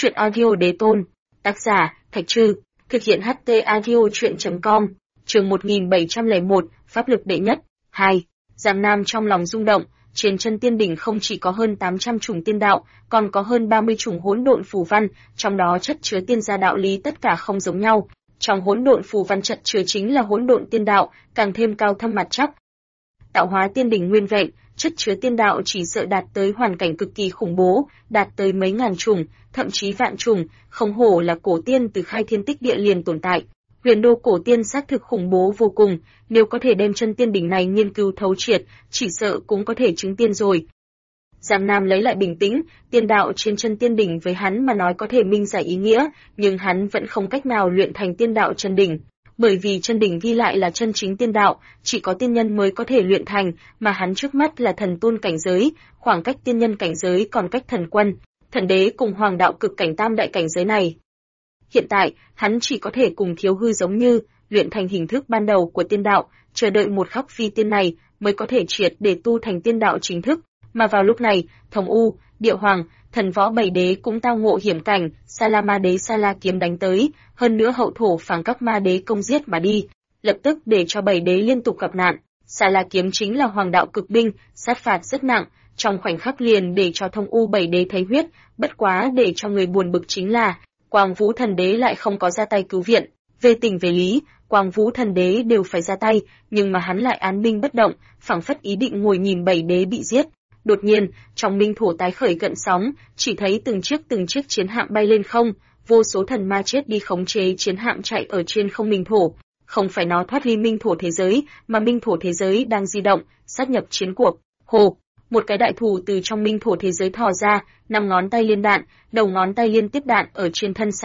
Chuyện audio đế tôn. Tác giả, Thạch Trư. Thực hiện HT audio chuyện.com. Chương 1701, Pháp lực đệ nhất. 2. Giang Nam trong lòng rung động, trên chân tiên đỉnh không chỉ có hơn 800 chủng tiên đạo, còn có hơn 30 chủng hỗn độn phù văn, trong đó chất chứa tiên gia đạo lý tất cả không giống nhau. Trong hỗn độn phù văn chất chứa chính là hỗn độn tiên đạo, càng thêm cao thâm mặt chắc. Tạo hóa tiên đỉnh nguyên vẹn, chất chứa tiên đạo chỉ sợ đạt tới hoàn cảnh cực kỳ khủng bố, đạt tới mấy ngàn chủng, thậm chí vạn chủng, không hổ là cổ tiên từ khai thiên tích địa liền tồn tại. Huyền đô cổ tiên xác thực khủng bố vô cùng, nếu có thể đem chân tiên đỉnh này nghiên cứu thấu triệt, chỉ sợ cũng có thể chứng tiên rồi. Giang Nam lấy lại bình tĩnh, tiên đạo trên chân tiên đỉnh với hắn mà nói có thể minh giải ý nghĩa, nhưng hắn vẫn không cách nào luyện thành tiên đạo chân đỉnh. Bởi vì chân đỉnh ghi lại là chân chính tiên đạo, chỉ có tiên nhân mới có thể luyện thành, mà hắn trước mắt là thần tôn cảnh giới, khoảng cách tiên nhân cảnh giới còn cách thần quân, thần đế cùng hoàng đạo cực cảnh tam đại cảnh giới này. Hiện tại, hắn chỉ có thể cùng Thiếu Hư giống như, luyện thành hình thức ban đầu của tiên đạo, chờ đợi một khắc phi tiên này mới có thể triệt để tu thành tiên đạo chính thức, mà vào lúc này, Thống U, Địa Hoàng, Thần Võ bảy đế cũng tao ngộ hiểm cảnh, Sa La Ma Đế Sa La kiếm đánh tới, hơn nữa hậu thổ phảng các ma đế công giết mà đi, lập tức để cho bảy đế liên tục gặp nạn. Sa La kiếm chính là hoàng đạo cực binh, sát phạt rất nặng, trong khoảnh khắc liền để cho Thông U bảy đế thấy huyết, bất quá để cho người buồn bực chính là Quang Vũ thần đế lại không có ra tay cứu viện. Về tình về lý, Quang Vũ thần đế đều phải ra tay, nhưng mà hắn lại án binh bất động, phảng phất ý định ngồi nhìn bảy đế bị giết. Đột nhiên, trong minh thổ tái khởi gợn sóng, chỉ thấy từng chiếc chiến hạm bay lên không, vô số thần ma chết đi khống chế chiến hạm chạy ở trên không minh thổ. Không phải nó thoát ly minh thổ thế giới, mà minh thổ thế giới đang di động, sát nhập chiến cuộc. Hồ, một cái đại thủ từ trong minh thổ thế giới thò ra, 5 ngón tay liên đạn, đầu ngón tay liên tiếp đạn ở trên thân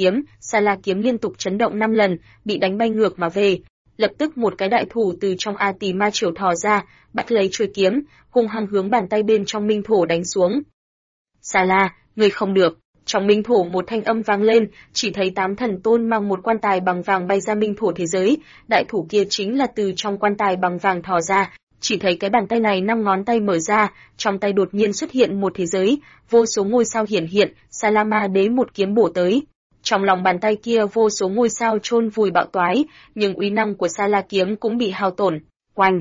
Sa La kiếm liên tục chấn động 5 lần, bị đánh bay ngược mà về. Lập tức một cái đại thủ từ trong A Tỳ Ma Triều thò ra, bắt lấy chuôi kiếm, hung hăng hướng bàn tay bên trong minh thổ đánh xuống. Sa La, ngươi không được. Trong minh thổ một thanh âm vang lên, chỉ thấy 8 thần tôn mang một quan tài bằng vàng bay ra minh thổ thế giới, đại thủ kia chính là từ trong quan tài bằng vàng thò ra, chỉ thấy cái bàn tay này 5 ngón tay mở ra, trong tay đột nhiên xuất hiện một thế giới, vô số ngôi sao hiển hiện, Sa La Ma Đế một kiếm bổ tới. Trong lòng bàn tay kia vô số ngôi sao chôn vùi bạo toái, nhưng uy năng của Sa La kiếm cũng bị hao tổn. Oanh!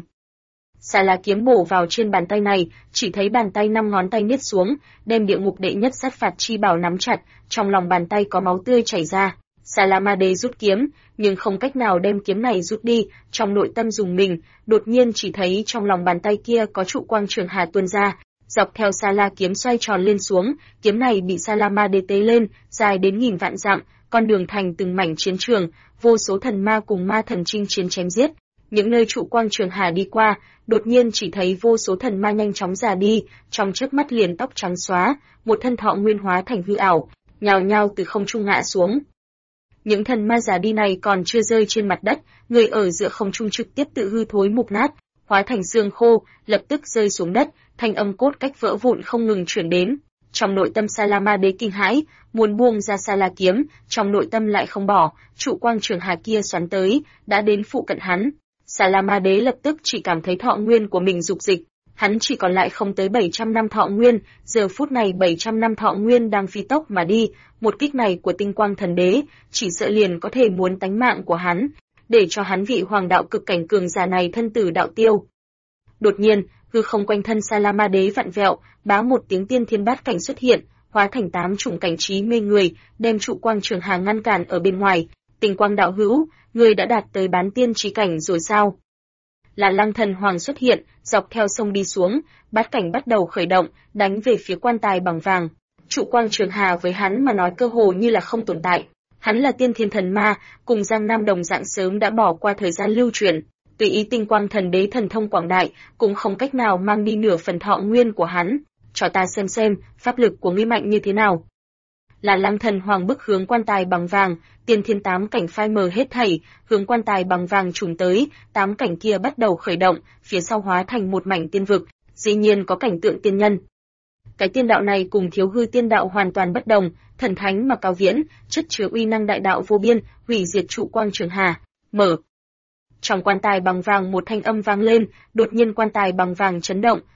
Sa La kiếm bổ vào trên bàn tay này, chỉ thấy bàn tay 5 ngón tay niết xuống, đem địa ngục đệ nhất sát phạt chi bảo nắm chặt, trong lòng bàn tay có máu tươi chảy ra. Sa La Ma Đế rút kiếm, nhưng không cách nào đem kiếm này rút đi, trong nội tâm dùng mình, đột nhiên chỉ thấy trong lòng bàn tay kia có trụ quang trường hà tuôn ra, dọc theo Sa La kiếm xoay tròn lên xuống, kiếm này bị Sa La Ma Đế tế lên, dài đến nghìn vạn dặm, con đường thành từng mảnh chiến trường, vô số thần ma cùng ma thần chinh chiến chém giết. Những nơi trụ quang trường hà đi qua, đột nhiên chỉ thấy vô số thần ma nhanh chóng già đi, trong chớp mắt liền tóc trắng xóa, một thân thọ nguyên hóa thành hư ảo, nhào nhào từ không trung ngã xuống. Những thần ma già đi này còn chưa rơi trên mặt đất, người ở giữa không trung trực tiếp tự hư thối mục nát, hóa thành xương khô, lập tức rơi xuống đất, thanh âm cốt cách vỡ vụn không ngừng truyền đến. Trong nội tâm Sa La Ma Đế kinh hãi, muốn buông ra Sa La kiếm, trong nội tâm lại không bỏ, trụ quang trường hà kia xoắn tới, đã đến phụ cận hắn. Sa La Ma Đế lập tức chỉ cảm thấy thọ nguyên của mình dục dịch, hắn chỉ còn lại không tới 700 năm thọ nguyên, giờ phút này 700 năm thọ nguyên đang phi tốc mà đi, một kích này của Tinh Quang Thần Đế, chỉ sợ liền có thể muốn tánh mạng của hắn, để cho hắn vị hoàng đạo cực cảnh cường giả này thân tử đạo tiêu. Đột nhiên, hư không quanh thân Sa La Ma Đế vặn vẹo, bá một tiếng tiên thiên bát cảnh xuất hiện, hóa thành 8 chủng cảnh trí mê người, đem trụ quang trường hà ngăn cản ở bên ngoài. Tinh Quang đạo hữu, ngươi đã đạt tới bán tiên trí cảnh rồi sao? Là Lăng Thần Hoàng xuất hiện, dọc theo sông đi xuống, bát cảnh bắt đầu khởi động, đánh về phía quan tài bằng vàng. Trụ quang trường hà với hắn mà nói cơ hồ như là không tồn tại. Hắn là tiên thiên thần ma, cùng Giang Nam đồng dạng sớm đã bỏ qua thời gian lưu truyền. Tùy ý Tinh Quang Thần Đế thần thông quảng đại, cũng không cách nào mang đi nửa phần thọ nguyên của hắn. Cho ta xem, pháp lực của ngươi mạnh như thế nào. Là Lăng Thần Hoàng bức hướng quan tài bằng vàng, tiên thiên 8 cảnh phai mờ hết thảy, hướng quan tài bằng vàng trùng tới, 8 cảnh kia bắt đầu khởi động, phía sau hóa thành một mảnh tiên vực, dĩ nhiên có cảnh tượng tiên nhân. Cái tiên đạo này cùng Thiếu Hư tiên đạo hoàn toàn bất đồng, thần thánh mà cao viễn, chất chứa uy năng đại đạo vô biên, hủy diệt trụ quang trường hà. Mở. Trong quan tài bằng vàng một thanh âm vang lên, đột nhiên quan tài bằng vàng chấn động,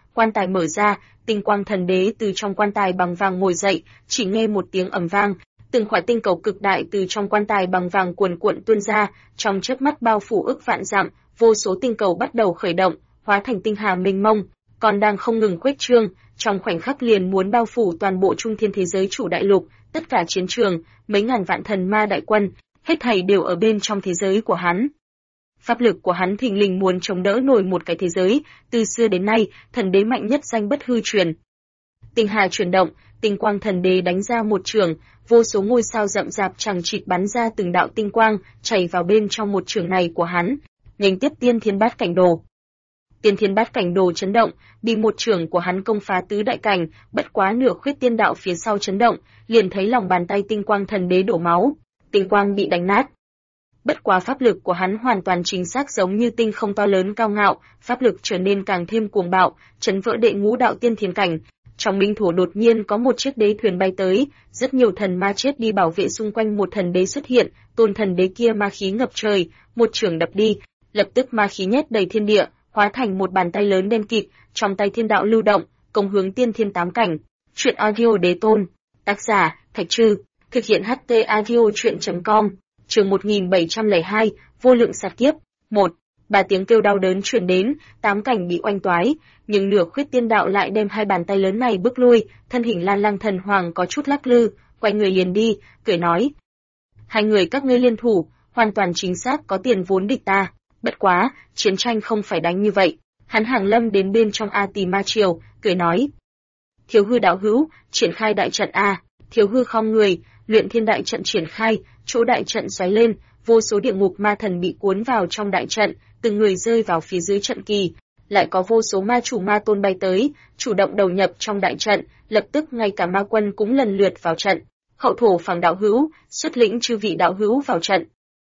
quan tài mở ra, tinh quang thần đế từ trong quan tài bằng vàng ngồi dậy, chỉ nghe một tiếng ầm vang, từng khỏa tinh cầu cực đại từ trong quan tài bằng vàng cuồn cuộn tuôn ra, trong chớp mắt bao phủ ức vạn dặm, vô số tinh cầu bắt đầu khởi động, hóa thành tinh hà mênh mông, còn đang không ngừng khuếch trương, trong khoảnh khắc liền muốn bao phủ toàn bộ trung thiên thế giới chủ đại lục, tất cả chiến trường, mấy ngàn vạn thần ma đại quân, hết thảy đều ở bên trong thế giới của hắn. Pháp lực của hắn thình lình muốn chống đỡ nổi một cái thế giới, từ xưa đến nay, thần đế mạnh nhất danh bất hư truyền. Tinh hà chuyển động, tinh quang thần đế đánh ra một trường, vô số ngôi sao rậm rạp chằng chịt bắn ra từng đạo tinh quang, chảy vào bên trong một trường này của hắn. Nhanh tiếp tiên thiên bát cảnh đồ. Tiên thiên bát cảnh đồ chấn động, bị một trường của hắn công phá tứ đại cảnh, bất quá nửa khuyết tiên đạo phía sau chấn động, liền thấy lòng bàn tay tinh quang thần đế đổ máu, tinh quang bị đánh nát. Bất quá pháp lực của hắn hoàn toàn chính xác giống như tinh không to lớn cao ngạo, pháp lực trở nên càng thêm cuồng bạo, chấn vỡ đệ ngũ đạo tiên thiên cảnh. Trong minh thổ đột nhiên có một chiếc đế thuyền bay tới, rất nhiều thần ma chết đi bảo vệ xung quanh một thần đế xuất hiện, tôn thần đế kia ma khí ngập trời, một chưởng đập đi, lập tức ma khí nhét đầy thiên địa, hóa thành một bàn tay lớn đen kịt, trong tay thiên đạo lưu động, công hướng tiên thiên tám cảnh. Truyện audio đế tôn, tác giả Thạch Trư, thực hiện HT audio truyện.com. Chương 1702, vô lượng sát kiếp. 1. Ba tiếng kêu đau đớn truyền đến, tám cảnh bị oanh toái, nhưng nửa khuyết tiên đạo lại đem hai bàn tay lớn này bước lui, thân hình Lan Lăng thần hoàng có chút lắc lư, quay người liền đi, cười nói: "Hai người các ngươi liên thủ, hoàn toàn chính xác có tiền vốn địch ta, bất quá, chiến tranh không phải đánh như vậy." Hắn hàng lâm đến bên trong A Tỳ Ma Triều, cười nói: "Thiếu hư đạo hữu, triển khai đại trận a." Thiếu hư khom người, luyện thiên đại trận triển khai, chỗ đại trận xoáy lên, vô số địa ngục ma thần bị cuốn vào trong đại trận, từng người rơi vào phía dưới trận kỳ, lại có vô số ma chủ ma tôn bay tới, chủ động đầu nhập trong đại trận, lập tức ngay cả ma quân cũng lần lượt vào trận. Hậu thổ phẳng đạo hữu, xuất lĩnh chư vị đạo hữu vào trận.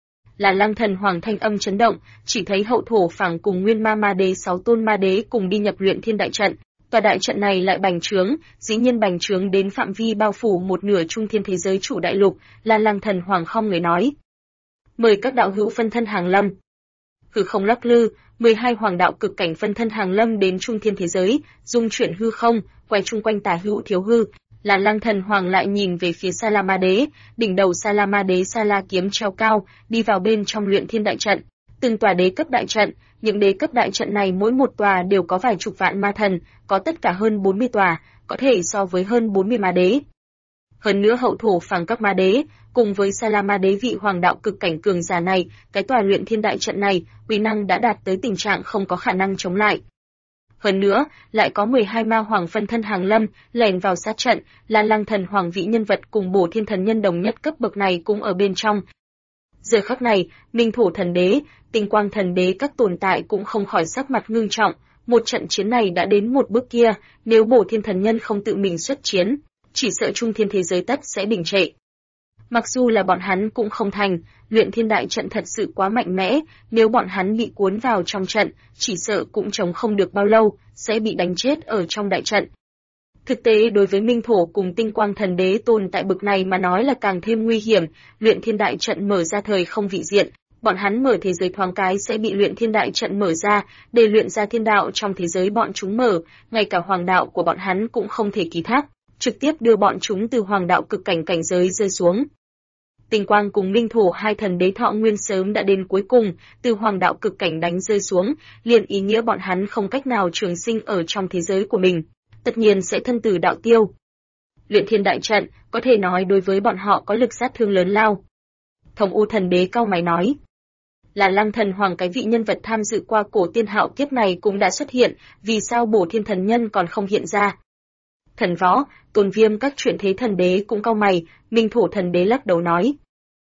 Là Lăng thần hoàng thanh âm chấn động, chỉ thấy hậu thổ phẳng cùng nguyên ma ma đế 6 tôn ma đế cùng đi nhập luyện thiên đại trận. Tòa đại trận này lại bành trướng, dĩ nhiên bành trướng đến phạm vi bao phủ một nửa trung thiên thế giới chủ đại lục, là Lăng thần hoàng không người nói: "Mời các đạo hữu phân thân hàng lâm." Hư không lắc lư, 12 hoàng đạo cực cảnh phân thân hàng lâm đến trung thiên thế giới, dung chuyển hư không, quay chung quanh tả hữu thiếu hư. Là Lăng thần hoàng lại nhìn về phía Sa La Ma Đế, đỉnh đầu Sa La Ma Đế Sa La kiếm treo cao, đi vào bên trong luyện thiên đại trận. Từng tòa đế cấp đại trận, những đế cấp đại trận này mỗi một tòa đều có vài chục vạn ma thần, có tất cả hơn 40 tòa, có thể so với hơn 40 ma đế. Hơn nữa hậu thổ phẳng các ma đế, cùng với Sa La Ma Đế vị hoàng đạo cực cảnh cường giả này, cái tòa luyện thiên đại trận này, uy năng đã đạt tới tình trạng không có khả năng chống lại. Hơn nữa, lại có 12 ma hoàng phân thân hàng lâm, lẻn vào sát trận, là Lăng thần hoàng vị nhân vật cùng Bổ Thiên thần nhân đồng nhất cấp bậc này cũng ở bên trong. Giờ khắc này, Minh Thổ thần đế, Tinh Quang thần đế các tồn tại cũng không khỏi sắc mặt ngưng trọng, một trận chiến này đã đến một bước kia, nếu Bổ Thiên thần nhân không tự mình xuất chiến, chỉ sợ trung thiên thế giới tất sẽ đình trệ. Mặc dù là bọn hắn cũng không thành, luyện thiên đại trận thật sự quá mạnh mẽ, nếu bọn hắn bị cuốn vào trong trận, chỉ sợ cũng chống không được bao lâu, sẽ bị đánh chết ở trong đại trận. Thực tế đối với Minh Thổ cùng Tinh Quang thần đế tồn tại bực này mà nói là càng thêm nguy hiểm, luyện thiên đại trận mở ra thời không vị diện, bọn hắn mở thế giới thoáng cái sẽ bị luyện thiên đại trận mở ra, để luyện ra thiên đạo trong thế giới bọn chúng mở, ngay cả hoàng đạo của bọn hắn cũng không thể ký thác, trực tiếp đưa bọn chúng từ hoàng đạo cực cảnh cảnh giới rơi xuống. Tinh Quang cùng Minh Thổ hai thần đế thọ nguyên sớm đã đến cuối cùng, từ hoàng đạo cực cảnh đánh rơi xuống, liền ý nghĩa bọn hắn không cách nào trường sinh ở trong thế giới của mình, tất nhiên sẽ thân tử đạo tiêu. Luyện thiên đại trận, có thể nói đối với bọn họ có lực sát thương lớn lao. Thông U thần đế cau mày nói: "Là Lăng thần hoàng cái vị nhân vật tham dự qua cổ tiên hạo kiếp này cũng đã xuất hiện, vì sao Bổ Thiên thần nhân còn không hiện ra?" Thần Võ, Tôn Viêm các chuyển thế thần đế cũng cau mày, Minh Thổ thần đế lắc đầu nói: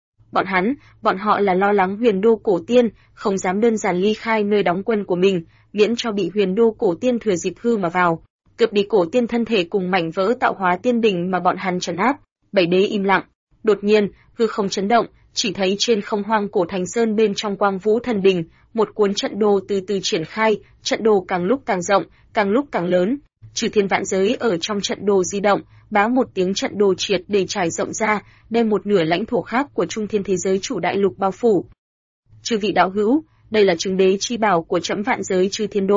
Bọn họ là lo lắng huyền đô cổ tiên, không dám đơn giản ly khai nơi đóng quân của mình, miễn cho bị huyền đô cổ tiên thừa dịp hư mà vào, cướp đi cổ tiên thân thể cùng mảnh vỡ tạo hóa tiên đỉnh mà bọn hắn trấn áp. Bảy đế im lặng, đột nhiên, hư không chấn động, chỉ thấy trên không hoang cổ thành sơn bên trong quang vũ thần đỉnh, một cuốn trận đồ từ từ triển khai, trận đồ càng lúc càng rộng, càng lúc càng lớn. Trừ thiên vạn giới ở trong trận đồ di động, bá một tiếng trận đồ triệt để trải rộng ra, đem một nửa lãnh thổ khác của trung thiên thế giới chủ đại lục bao phủ. Chư vị đạo hữu, đây là chứng đế chi bảo của trẫm vạn giới chư thiên đồ.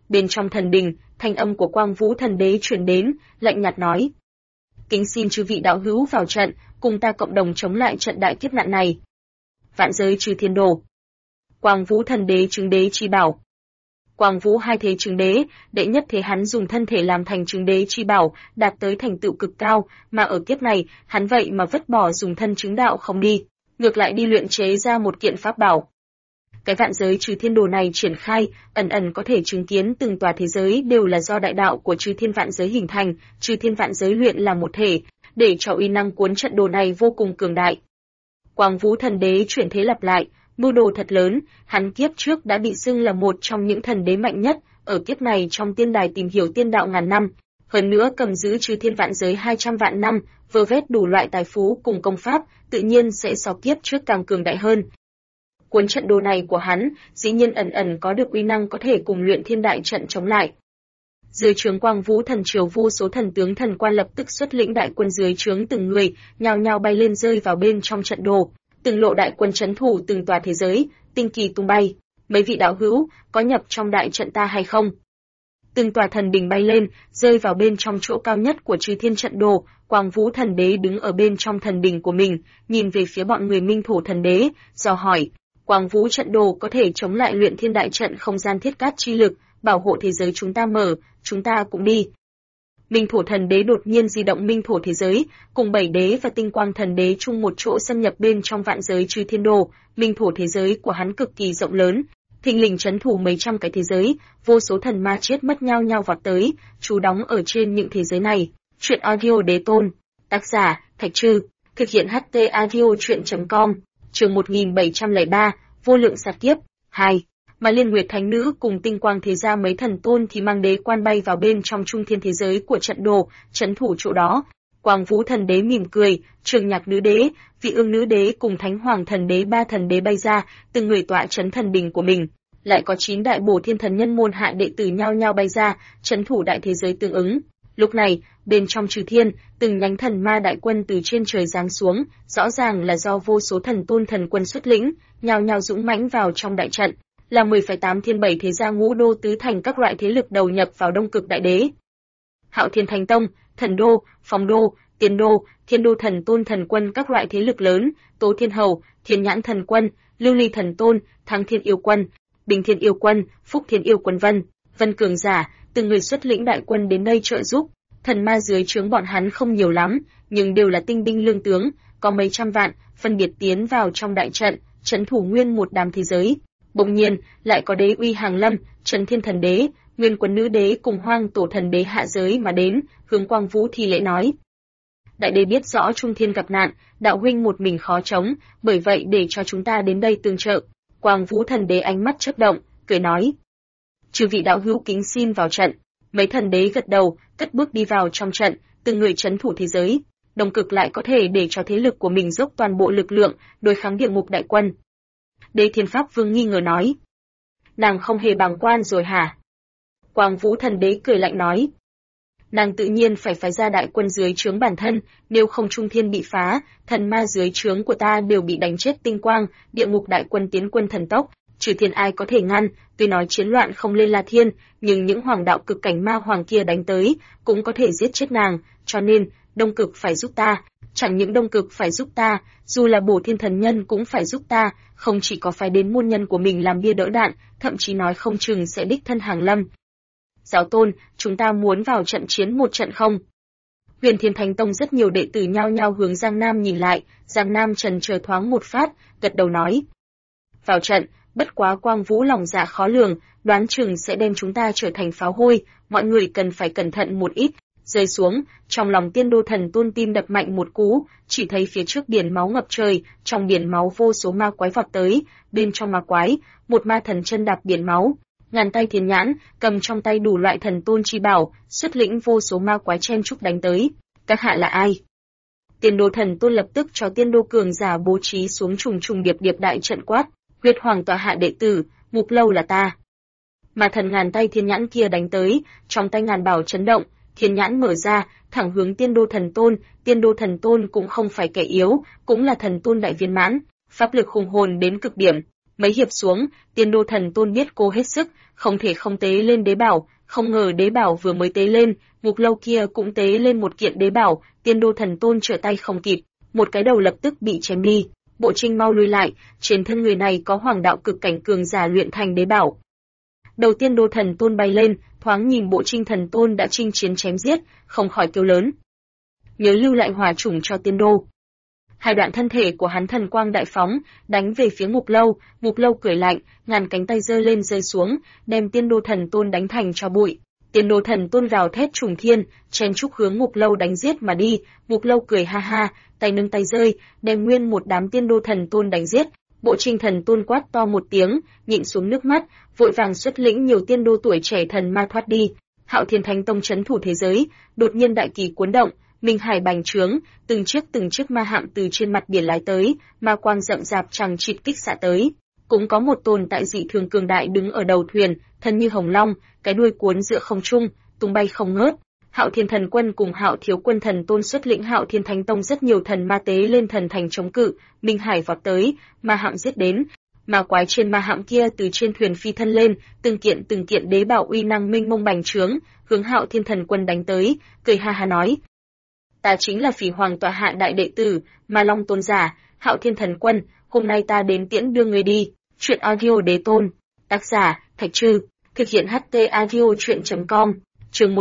Bên trong thần đình, thanh âm của Quang Vũ Thần Đế truyền đến, lạnh nhạt nói: "Kính xin chư vị đạo hữu vào trận, cùng ta cộng đồng chống lại trận đại kiếp nạn này." Vạn giới trừ thiên đồ. Quang Vũ Thần Đế chứng đế chi bảo. Quang Vũ hai thế chứng đế, đệ nhất thế hắn dùng thân thể làm thành chứng đế chi bảo, đạt tới thành tựu cực cao, mà ở kiếp này, hắn vậy mà vứt bỏ dùng thân chứng đạo không đi, ngược lại đi luyện chế ra một kiện pháp bảo. Cái vạn giới trừ thiên đồ này triển khai, ẩn ẩn có thể chứng kiến từng tòa thế giới đều là do đại đạo của trừ thiên vạn giới hình thành, trừ thiên vạn giới luyện là một thể, để cho uy năng cuốn trận đồ này vô cùng cường đại. Quang Vũ Thần Đế chuyển thế lặp lại, mưu đồ thật lớn, hắn kiếp trước đã bị xưng là một trong những thần đế mạnh nhất, ở kiếp này trong tiên đài tìm hiểu tiên đạo ngàn năm, hơn nữa cầm giữ trừ thiên vạn giới 200 vạn năm, vơ vét đủ loại tài phú cùng công pháp, tự nhiên sẽ so kiếp trước càng cường đại hơn. Cuốn trận đồ này của hắn, dĩ nhiên ẩn ẩn có được uy năng có thể cùng luyện thiên đại trận chống lại. Dưới trướng Quang Vũ Thần Triều, vô số thần tướng thần quan lập tức xuất lĩnh đại quân dưới trướng từng người, nhao nhao bay lên rơi vào bên trong trận đồ, từng lộ đại quân trấn thủ từng tòa thế giới, tinh kỳ tung bay. Mấy vị đạo hữu, có nhập trong đại trận ta hay không? Từng tòa thần đình bay lên, rơi vào bên trong chỗ cao nhất của Chư Thiên trận đồ. Quang Vũ Thần Đế đứng ở bên trong thần đình của mình, nhìn về phía bọn người Minh Thổ Thần Đế, dò hỏi: Quang Vũ trận đồ có thể chống lại luyện thiên đại trận không gian thiết cát chi lực, bảo hộ thế giới chúng ta mở, chúng ta cũng đi. Minh Thổ Thần Đế đột nhiên di động Minh Thổ thế giới, cùng Bảy Đế và Tinh Quang Thần Đế chung một chỗ xâm nhập bên trong vạn giới Chư Thiên đồ. Minh Thổ thế giới của hắn cực kỳ rộng lớn, thình lình trấn thủ mấy trăm cái thế giới, vô số thần ma chết mất nhao nhao vọt tới, trú đóng ở trên những thế giới này. Truyện audio đế tôn, tác giả Thạch Trư, thực hiện HT audio truyện.com, chương 1703, vô lượng sát kiếp 2. Mà Liên Nguyệt Thánh Nữ cùng Tinh Quang Thế Gia mấy thần tôn thì mang đế quan bay vào bên trong trung thiên thế giới của trận đồ, trấn thủ chỗ đó. Quang Vũ Thần Đế mỉm cười, Trường Nhạc Nữ Đế, Vị Ương Nữ Đế cùng Thánh Hoàng Thần Đế ba thần đế bay ra, từng người tọa trấn thần đình của mình. Lại có 9 đại bổ thiên thần nhân môn hạ đệ tử nhao nhao bay ra, trấn thủ đại thế giới tương ứng. Lúc này, bên trong Trừ Thiên, từng nhánh thần ma đại quân từ trên trời giáng xuống, rõ ràng là do vô số thần tôn thần quân xuất lĩnh, nhao nhao dũng mãnh vào trong đại trận, là 10,8 thiên 7 thế gia ngũ đô tứ thành các loại thế lực đầu nhập vào Đông Cực Đại Đế. Hạo Thiên Thánh Tông, Thần Đô, Phong Đô, Tiên Đô, Thiên Đô thần tôn thần quân các loại thế lực lớn, Tố Thiên Hầu, Thiên Nhãn thần quân, Lưu Ly thần tôn, Thắng Thiên yêu quân, Bình Thiên yêu quân, Phúc Thiên yêu quân Vân cường giả, từng người xuất lĩnh đại quân đến đây trợ giúp. Thần ma dưới trướng bọn hắn không nhiều lắm, nhưng đều là tinh binh lương tướng, có mấy trăm vạn, phân biệt tiến vào trong đại trận, trấn thủ nguyên một đám thế giới. Bỗng nhiên, lại có Đế uy hàng lâm, Trấn Thiên Thần Đế, Nguyên Quân Nữ Đế cùng Hoang Tổ Thần Đế hạ giới mà đến, hướng Quang Vũ thi lễ nói: Đại đế biết rõ Trung Thiên gặp nạn, đạo huynh một mình khó chống, bởi vậy để cho chúng ta đến đây tương trợ. Quang Vũ Thần Đế ánh mắt chớp động, cười nói: Chư vị đạo hữu kính xin vào trận. Mấy thần đế gật đầu, cất bước đi vào trong trận, từng người trấn thủ thế giới. Đông Cực lại có thể để cho thế lực của mình dốc toàn bộ lực lượng đối kháng địa ngục đại quân. Đế Thiên Pháp Vương nghi ngờ nói: Nàng không hề bàng quan rồi hả? Quang Vũ Thần Đế cười lạnh nói: Nàng tự nhiên phải phái ra đại quân dưới trướng bản thân, nếu không Trung Thiên bị phá, thần ma dưới trướng của ta đều bị đánh chết tinh quang, địa ngục đại quân tiến quân thần tốc, Trừ Thiên ai có thể ngăn, tuy nói chiến loạn không lên La Thiên, nhưng những hoàng đạo cực cảnh ma hoàng kia đánh tới, cũng có thể giết chết nàng, cho nên, Đông Cực phải giúp ta, chẳng những Đông Cực phải giúp ta, dù là Bổ Thiên thần nhân cũng phải giúp ta, không chỉ có phải đến môn nhân của mình làm bia đỡ đạn, thậm chí nói không chừng sẽ đích thân hàng lâm. Giáo tôn, chúng ta muốn vào trận chiến một trận không? Huyền Thiên Thánh Tông rất nhiều đệ tử nhao nhao hướng Giang Nam nhìn lại, Giang Nam trần chờ thoáng một phát, gật đầu nói: Vào trận, bất quá Quang Vũ lòng dạ khó lường, đoán chừng sẽ đem chúng ta trở thành pháo hôi, mọi người cần phải cẩn thận một ít. Rơi xuống, trong lòng Tiên Đô thần tôn tim đập mạnh một cú, chỉ thấy phía trước biển máu ngập trời, trong biển máu vô số ma quái vọt tới, bên trong ma quái, một ma thần chân đạp biển máu, ngàn tay Thiên Nhãn, cầm trong tay đủ loại thần tôn chi bảo, xuất lĩnh vô số ma quái chen chúc đánh tới. Các hạ là ai? Tiên Đô thần tôn lập tức cho Tiên Đô cường giả bố trí xuống trùng trùng điệp điệp đại trận quát: Huyết Hoàng tọa hạ đệ tử, Mục Lâu là ta. Mà thần ngàn tay Thiên Nhãn kia đánh tới, trong tay ngàn bảo chấn động, Thiên Nhãn mở ra, thẳng hướng Tiên Đô thần tôn. Tiên Đô thần tôn cũng không phải kẻ yếu, cũng là thần tôn đại viên mãn, pháp lực hùng hồn đến cực điểm. Mấy hiệp xuống, Tiên Đô Thần Tôn biết cô hết sức, không thể không tế lên đế bảo, không ngờ đế bảo vừa mới tế lên, ngục lâu kia cũng tế lên một kiện đế bảo, Tiên Đô Thần Tôn trở tay không kịp, một cái đầu lập tức bị chém đi. Bộ Trinh mau lùi lại, trên thân người này có hoàng đạo cực cảnh cường giả luyện thành đế bảo. Đầu Tiên Đô Thần Tôn bay lên, thoáng nhìn Bộ Trinh Thần Tôn đã chinh chiến chém giết, không khỏi kêu lớn. Nhớ lưu lại hỏa chủng cho Tiên Đô. Hai đoạn thân thể của hắn thần quang đại phóng, đánh về phía ngục lâu cười lạnh, ngàn cánh tay giơ lên rơi xuống, đem Tiên Đô Thần Tôn đánh thành tro bụi. Tiên Đô Thần Tôn gào thét trùng thiên, chen chúc hướng ngục lâu đánh giết mà đi, ngục lâu cười ha ha, tay nâng tay rơi, đem nguyên một đám Tiên Đô Thần Tôn đánh giết. Bộ Trinh Thần Tôn quát to một tiếng, nhịn xuống nước mắt, vội vàng xuất lĩnh nhiều tiên đô tuổi trẻ thần ma thoát đi. Hạo Thiên Thánh Tông trấn thủ thế giới, đột nhiên đại kỳ cuốn động, minh hải bành trướng, từng chiếc ma hạm từ trên mặt biển lái tới, ma quang rậm rạp chằng chịt kích xạ tới. Cũng có một tồn tại dị thường cường đại đứng ở đầu thuyền, thân như hồng long, cái đuôi cuốn giữa không trung, tung bay không ngớt. Hạo Thiên Thần Quân cùng Hạo Thiếu Quân Thần Tôn xuất lĩnh Hạo Thiên Thánh Tông rất nhiều thần ma tế lên thần thành chống cự, minh hải vọt tới, ma hạm giết đến. Ma quái trên ma hạm kia từ trên thuyền phi thân lên, từng kiện đế bảo uy năng minh mông bành trướng, hướng Hạo Thiên Thần Quân đánh tới, cười ha ha nói: "Ta chính là Phỉ Hoàng tọa hạ đại đệ tử, Ma Long tôn giả, Hạo Thiên Thần Quân, hôm nay ta đến tiễn đưa người đi." Truyện audio Đế Tôn, tác giả Thạch Trư, thực hiện HT audio truyện.com. Chương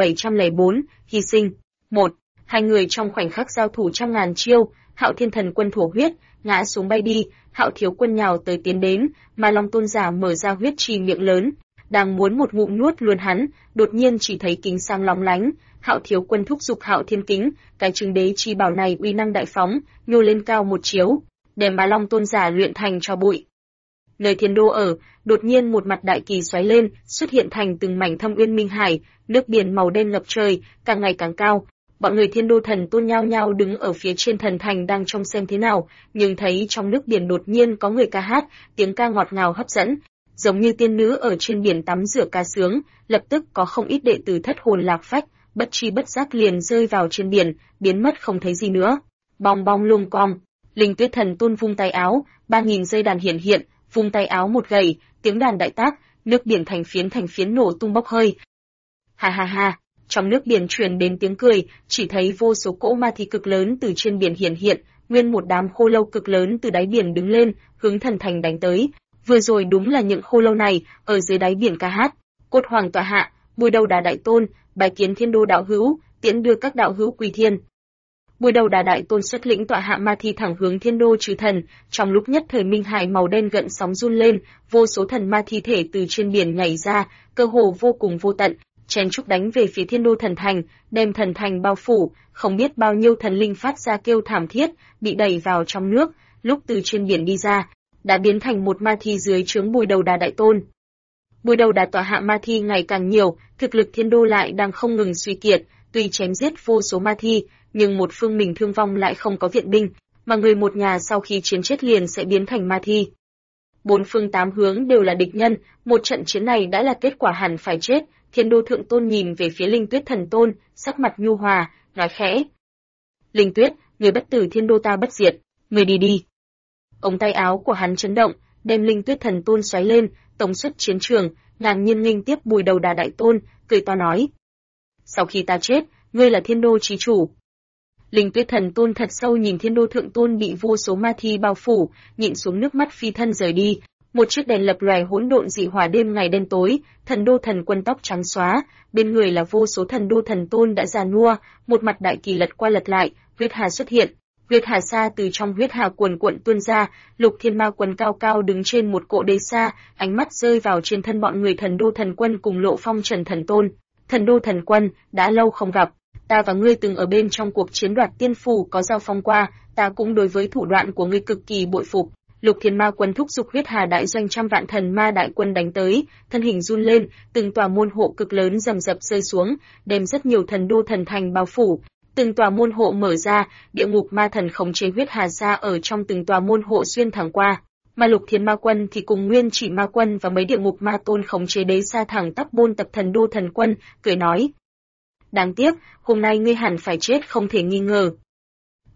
1704, hy sinh. 1. Hai người trong khoảnh khắc giao thủ trăm ngàn chiêu, Hạo Thiên Thần Quân thổ huyết, ngã xuống bay đi, Hạo Thiếu Quân nhào tới tiến đến, Ma Long tôn giả mở ra huyết trì miệng lớn, đang muốn một ngụm nuốt luôn hắn, đột nhiên chỉ thấy kính sáng lóng lánh, Hạo Thiếu Quân thúc giục Hạo Thiên Kính, cái trứng đế chi bảo này uy năng đại phóng, nhô lên cao một chiếu, đem Ma Long tôn giả luyện thành tro bụi. Nơi Thiên Đô ở, đột nhiên một mặt đại kỳ xoáy lên, xuất hiện thành từng mảnh thâm uyên minh hải, nước biển màu đen ngập trời, càng ngày càng cao. Bọn người Thiên Đô Thần Tôn nhao nhao đứng ở phía trên thần thành đang trông xem thế nào, nhưng thấy trong nước biển đột nhiên có người ca hát, tiếng ca ngọt ngào hấp dẫn, giống như tiên nữ ở trên biển tắm rửa ca sướng, lập tức có không ít đệ tử thất hồn lạc phách, bất tri bất giác liền rơi vào trên biển, biến mất không thấy gì nữa. Bong bong luông cong, Linh Tuyết Thần Tôn vung tay áo, 3000 dây đàn hiển hiện, vung tay áo một gầy, tiếng đàn đại tác, nước biển thành phiến nổ tung bốc hơi. Ha ha ha, trong nước biển truyền đến tiếng cười, chỉ thấy vô số cỗ ma thi cực lớn từ trên biển hiển hiện, nguyên một đám khô lâu cực lớn từ đáy biển đứng lên, hướng thần thành đánh tới. Vừa rồi đúng là những khô lâu này ở dưới đáy biển ca hát. Cốt Hoàng tọa hạ, Bùi Đầu Đà đại tôn, bái kiến Thiên Đô đạo hữu, tiễn đưa các đạo hữu quy thiên. Bùi Đầu Đà đại tôn xuất lĩnh tọa hạ ma thi thẳng hướng Thiên Đô trừ thần, trong lúc nhất thời minh hải màu đen gợn sóng run lên, vô số thần ma thi thể từ trên biển nhảy ra, cơ hồ vô cùng vô tận, chen chúc đánh về phía Thiên Đô thần thành, đem thần thành bao phủ, không biết bao nhiêu thần linh phát ra kêu thảm thiết, bị đẩy vào trong nước, lúc từ trên biển đi ra, đã biến thành một ma thi dưới trướng Bùi Đầu Đà đại tôn. Bùi Đầu Đà tọa hạ ma thi ngày càng nhiều, thực lực Thiên Đô lại đang không ngừng suy kiệt, tuy chém giết vô số ma thi, nhưng một phương mình thương vong lại không có viện binh, mà người một nhà sau khi chiến chết liền sẽ biến thành ma thi. Bốn phương tám hướng đều là địch nhân, một trận chiến này đã là kết quả hẳn phải chết. Thiên Đô thượng tôn nhìn về phía Linh Tuyết Thần Tôn, sắc mặt nhu hòa, nói khẽ: "Linh Tuyết, người bất tử Thiên Đô ta bất diệt, người đi đi." Ống tay áo của hắn chấn động, đem Linh Tuyết Thần Tôn xoáy lên, tống xuất chiến trường, ngang nhiên nghênh tiếp Bùi Đầu Đà đại tôn, cười to nói: "Sau khi ta chết, ngươi là Thiên Đô chí chủ." Linh Tuyết Thần Tôn thật sâu nhìn Thiên Đô thượng tôn bị vô số ma thi bao phủ, nhịn xuống nước mắt phi thân rời đi. Một chiếc đèn lập lòe hỗn độn dị hỏa đêm ngày đen tối, Thần Đô Thần Quân tóc trắng xóa, bên người là vô số Thần Đô Thần Tôn đã già nua, một mặt đại kỳ lật qua lật lại, huyết hà xuất hiện. Huyết hà sa từ trong huyết hà cuồn cuộn tuôn ra, Lục Thiên Ma Quân cao cao đứng trên một cỗ đế sa, ánh mắt rơi vào trên thân bọn người Thần Đô Thần Quân cùng Lộ Phong Trần Thần Tôn. Thần Đô Thần Quân, đã lâu không gặp, ta và ngươi từng ở bên trong cuộc chiến đoạt tiên phủ có giao phong qua, ta cũng đối với thủ đoạn của ngươi cực kỳ bội phục. Lục Thiên Ma Quân thúc giục huyết hà đại doanh trăm vạn thần ma đại quân đánh tới, thân hình run lên, từng tòa môn hộ cực lớn rầm rập rơi xuống, đem rất nhiều thần đô thần thành bao phủ. Từng tòa môn hộ mở ra, địa ngục ma thần khống chế huyết hà ra ở trong từng tòa môn hộ xuyên thẳng qua. Mà Lục Thiên Ma Quân thì cùng Nguyên Chỉ Ma Quân và mấy địa ngục ma tôn khống chế đế sa thẳng tắp bôn tập thần đô thần quân, cười nói: "Đáng tiếc, hôm nay ngươi hẳn phải chết không thể nghi ngờ."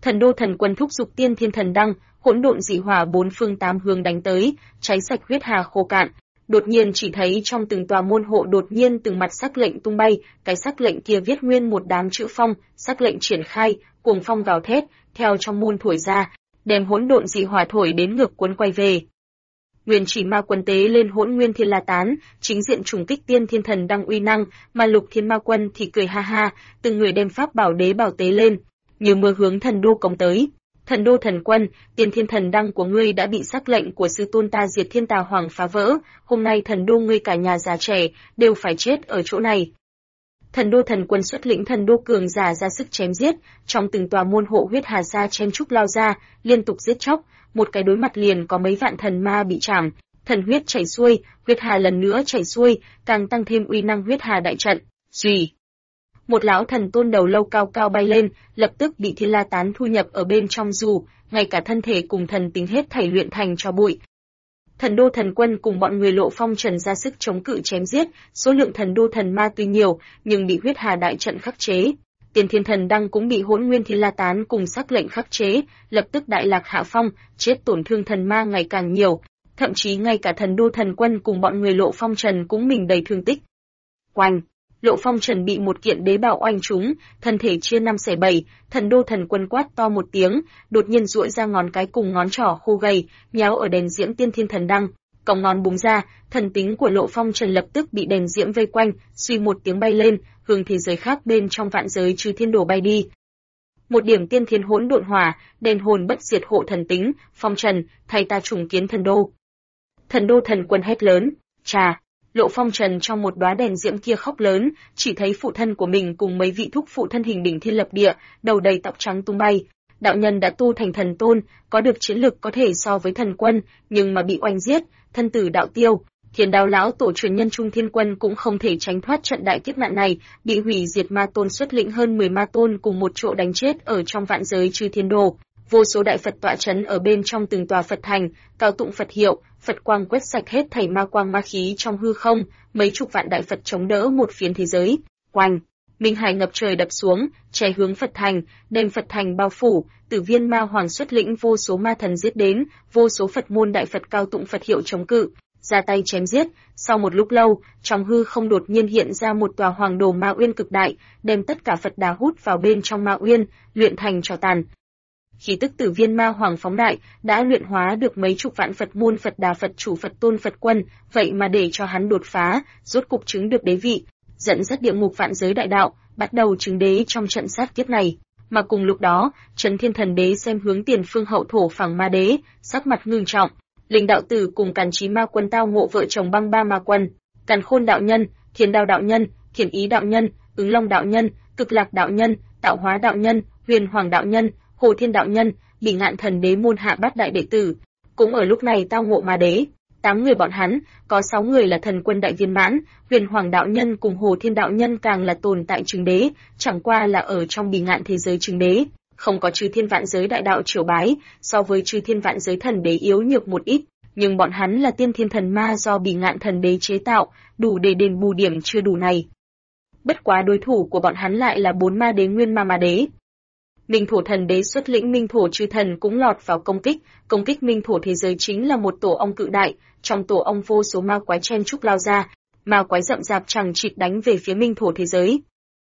Thần đô thần quân thúc giục tiên thiên thần đăng, hỗn độn dị hỏa bốn phương tám hướng đánh tới, cháy sạch huyết hà khô cạn. Đột nhiên chỉ thấy trong từng tòa môn hộ đột nhiên từng mặt sắc lệnh tung bay, cái sắc lệnh kia viết nguyên một đám chữ phong, sắc lệnh triển khai, cuồng phong gào thét, theo trong môn thổi ra, đem hỗn độn dị hỏa thổi đến ngược cuốn quay về. Nguyên Chỉ Ma Quân tế lên Hỗn Nguyên Thiên La Tán, chính diện trùng kích tiên thiên thần đăng uy năng, mà Lục Thiên Ma Quân thì cười ha ha, từng người đem pháp bảo đế bảo tế lên, như mưa hướng thần đô công tới. Thần đô thần quân, tiên thiên thần đăng của ngươi đã bị sắc lệnh của sư tôn ta Diệt Thiên Tà Hoàng phá vỡ, hôm nay thần đô ngươi cả nhà già trẻ đều phải chết ở chỗ này. Thần đô thần quân xuất lĩnh thần đô cường giả ra sức chém giết, trong từng tòa môn hộ huyết hà sa chen trúc lao ra, liên tục giết chóc, một cái đối mặt liền có mấy vạn thần ma bị chảm, thần huyết chảy xuôi, huyết hà lần nữa chảy xuôi, càng tăng thêm uy năng huyết hà đại trận. Rì. Một lão thần tôn đầu lâu cao cao bay lên, lập tức bị Thiên La Tán thu nhập ở bên trong dù, ngay cả thân thể cùng thần tính hết thảy luyện thành tro bụi. Thần đô thần quân cùng bọn người Lộ Phong Trần ra sức chống cự chém giết, số lượng thần đô thần ma tuy nhiều, nhưng bị huyết hà đại trận khắc chế. Tiên thiên thần đăng cũng bị Hỗn Nguyên Thiên La Tán cùng sắc lệnh khắc chế, lập tức đại lạc hạ phong, chết tổn thương thần ma ngày càng nhiều, thậm chí ngay cả thần đô thần quân cùng bọn người Lộ Phong Trần cũng mình đầy thương tích. Oanh! Lộ Phong Trần bị một kiện đế bảo oanh trúng, thân thể chia 5 xẻ 7, thần đô thần quân quát to một tiếng, đột nhiên duỗi ra ngón cái cùng ngón trỏ khô gầy, nhéo ở đèn diễm tiên thiên thần đăng, còng ngón búng ra, thần tính của Lộ Phong Trần lập tức bị đèn diễm vây quanh, suy một tiếng bay lên, hướng thế giới khác bên trong vạn giới chư thiên đổ bay đi. Một điểm tiên thiên hỗn độn hỏa, đèn hồn bất diệt hộ thần tính, Phong Trần, thay ta trùng kiến thần đô. Thần đô thần quân hét lớn, trà. Lộ Phong Trần trong một đóa đèn diễm kia khóc lớn, chỉ thấy phụ thân của mình cùng mấy vị thúc phụ thân hình đỉnh thiên lập địa, đầu đầy tóc trắng tung bay. Đạo nhân đã tu thành thần tôn, có được chiến lực có thể so với thần quân, nhưng mà bị oanh giết, thân tử đạo tiêu. Thiên Đao lão tổ truyền nhân Trung Thiên Quân cũng không thể tránh thoát trận đại kiếp nạn này, bị hủy diệt ma tôn xuất lĩnh hơn 10 ma tôn cùng một chỗ đánh chết ở trong vạn giới chư thiên đồ. Vô số đại Phật tọa trấn ở bên trong từng tòa Phật thành, cao tụng Phật hiệu, Phật quang quét sạch hết thảy ma quang ma khí trong hư không, mấy chục vạn đại Phật chống đỡ một phiến thế giới. Oanh! Minh hải ngập trời đập xuống, cháy hướng Phật thành, đem Phật thành bao phủ, Tử Viên Ma Hoàng xuất lĩnh vô số ma thần giết đến, vô số Phật môn đại Phật cao tụng Phật hiệu chống cự, ra tay chém giết. Sau một lúc lâu, trong hư không đột nhiên hiện ra một tòa hoàng đồ ma uyên cực đại, đem tất cả Phật đà hút vào bên trong ma uyên, luyện thành tro tàn. Khí tức Tử Viên Ma Hoàng phóng đại, đã luyện hóa được mấy chục vạn Phật môn Phật đà Phật chủ Phật tôn Phật quân, vậy mà để cho hắn đột phá, rốt cục chứng được đế vị, dẫn dắt địa ngục vạn giới đại đạo, bắt đầu chứng đế trong trận sát kiếp này. Mà cùng lúc đó, Trấn Thiên Thần Đế xem hướng tiền phương hậu thổ phẳng ma đế, sắc mặt ngưng trọng. Linh đạo tử cùng Càn Chí Ma Quân tao ngộ vợ chồng băng ba ma quân, Càn Khôn đạo nhân, Thiên Đao đạo nhân, Thiền Ý đạo nhân, Ứng Long đạo nhân, Cực Lạc đạo nhân, Tạo Hóa đạo nhân, Huyền Hoàng đạo nhân, Hồ Thiên đạo nhân, Bỉ Ngạn Thần Đế môn hạ bát đại đệ tử, cũng ở lúc này tao ngộ ma đế. 8 người bọn hắn, có 6 người là thần quân đại viên mãn, Huyền Hoàng đạo nhân cùng Hồ Thiên đạo nhân càng là tồn tại chứng đế, chẳng qua là ở trong Bỉ Ngạn thế giới chứng đế, không có chư thiên vạn giới đại đạo triều bái, so với chư thiên vạn giới thần đế yếu nhược một ít, nhưng bọn hắn là tiên thiên thần ma do Bỉ Ngạn thần đế chế tạo, đủ để đền bù điểm chưa đủ này. Bất quá đối thủ của bọn hắn lại là 4 ma đế nguyên ma đế. Minh Thổ Thần Đế xuất lĩnh Minh Thổ chư thần cũng lọt vào công kích Minh Thổ thế giới chính là một tổ ong cự đại, trong tổ ong vô số ma quái chen trúc lao ra, ma quái rậm rạp chằng chịt đánh về phía Minh Thổ thế giới.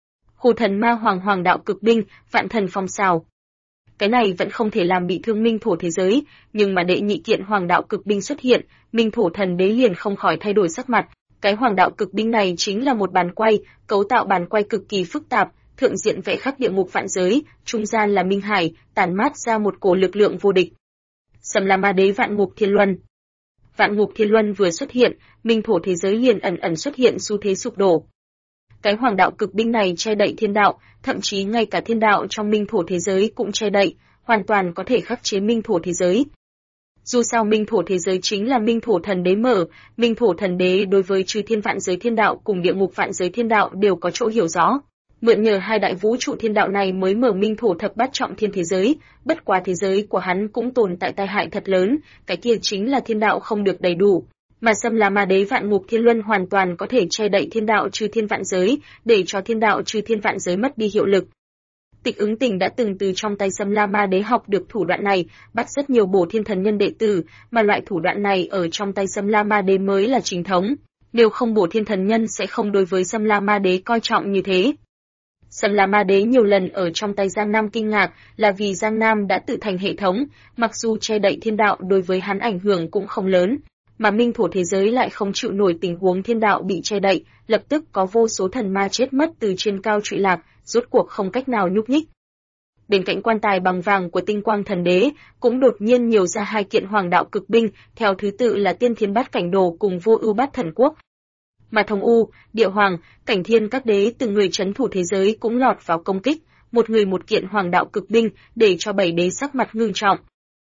Hủ Thần Ma Hoàng Hoàng đạo cực binh, Vạn Thần phong xào. Cái này vẫn không thể làm bị thương Minh Thổ thế giới, nhưng mà đệ nhị kiện Hoàng đạo cực binh xuất hiện, Minh Thổ Thần Đế liền không khỏi thay đổi sắc mặt. Cái Hoàng đạo cực binh này chính là một bàn quay, cấu tạo bàn quay cực kỳ phức tạp. Thượng diện vẽ khắc địa ngục vạn giới, trung gian là minh hải, tản mát ra một cổ lực lượng vô địch. Sầm là ma đế Vạn Ngục Thiên Luân. Vạn Ngục Thiên Luân vừa xuất hiện, Minh Thổ thế giới liền ẩn ẩn xuất hiện xu thế sụp đổ. Cái Hoàng đạo cực binh này che đậy thiên đạo, thậm chí ngay cả thiên đạo trong Minh Thổ thế giới cũng che đậy, hoàn toàn có thể khắc chế Minh Thổ thế giới. Dù sao Minh Thổ thế giới chính là Minh Thổ Thần Đế mở, Minh Thổ Thần Đế đối với chư thiên vạn giới thiên đạo cùng địa ngục vạn giới thiên đạo đều có chỗ hiểu rõ. Mượn nhờ hai đại vũ trụ thiên đạo này mới mở Minh Thổ thập bát trọng thiên thế giới, bất quá thế giới của hắn cũng tồn tại tai hại thật lớn, cái kia chính là thiên đạo không được đầy đủ. Mà Sâm là ma đế Vạn Ngục Thiên Luân hoàn toàn có thể che đậy thiên đạo chư thiên vạn giới, để cho thiên đạo chư thiên vạn giới mất đi hiệu lực. Tịch Ứng Tình đã từng từ trong tay Sâm La Ma Đế học được thủ đoạn này, bắt rất nhiều Bổ Thiên Thần Nhân đệ tử, mà loại thủ đoạn này ở trong tay Sâm La Ma Đế mới là chính thống. Nếu không Bổ Thiên Thần Nhân sẽ không đối với Sâm La Ma Đế coi trọng như thế. Sâm La Ma Đế nhiều lần ở trong tay Giang Nam kinh ngạc là vì Giang Nam đã tự thành hệ thống, mặc dù che đậy thiên đạo đối với hắn ảnh hưởng cũng không lớn, mà minh thổ thế giới lại không chịu nổi tình huống thiên đạo bị che đậy, lập tức có vô số thần ma chết mất từ trên cao trụy lạc, rốt cuộc không cách nào nhúc nhích. Bên cạnh quan tài bằng vàng của Tinh Quang Thần Đế, cũng đột nhiên nhiều ra 2 kiện hoàng đạo cực binh, theo thứ tự là Tiên Thiên Bát Cảnh Đồ cùng Vô Ưu Bát Thần Quốc. Mà Thông U, Địa Hoàng, Cảnh Thiên các đế từng người trấn thủ thế giới cũng lọt vào công kích, một người một kiện hoàng đạo cực binh, để cho 7 đế sắc mặt ngưng trọng.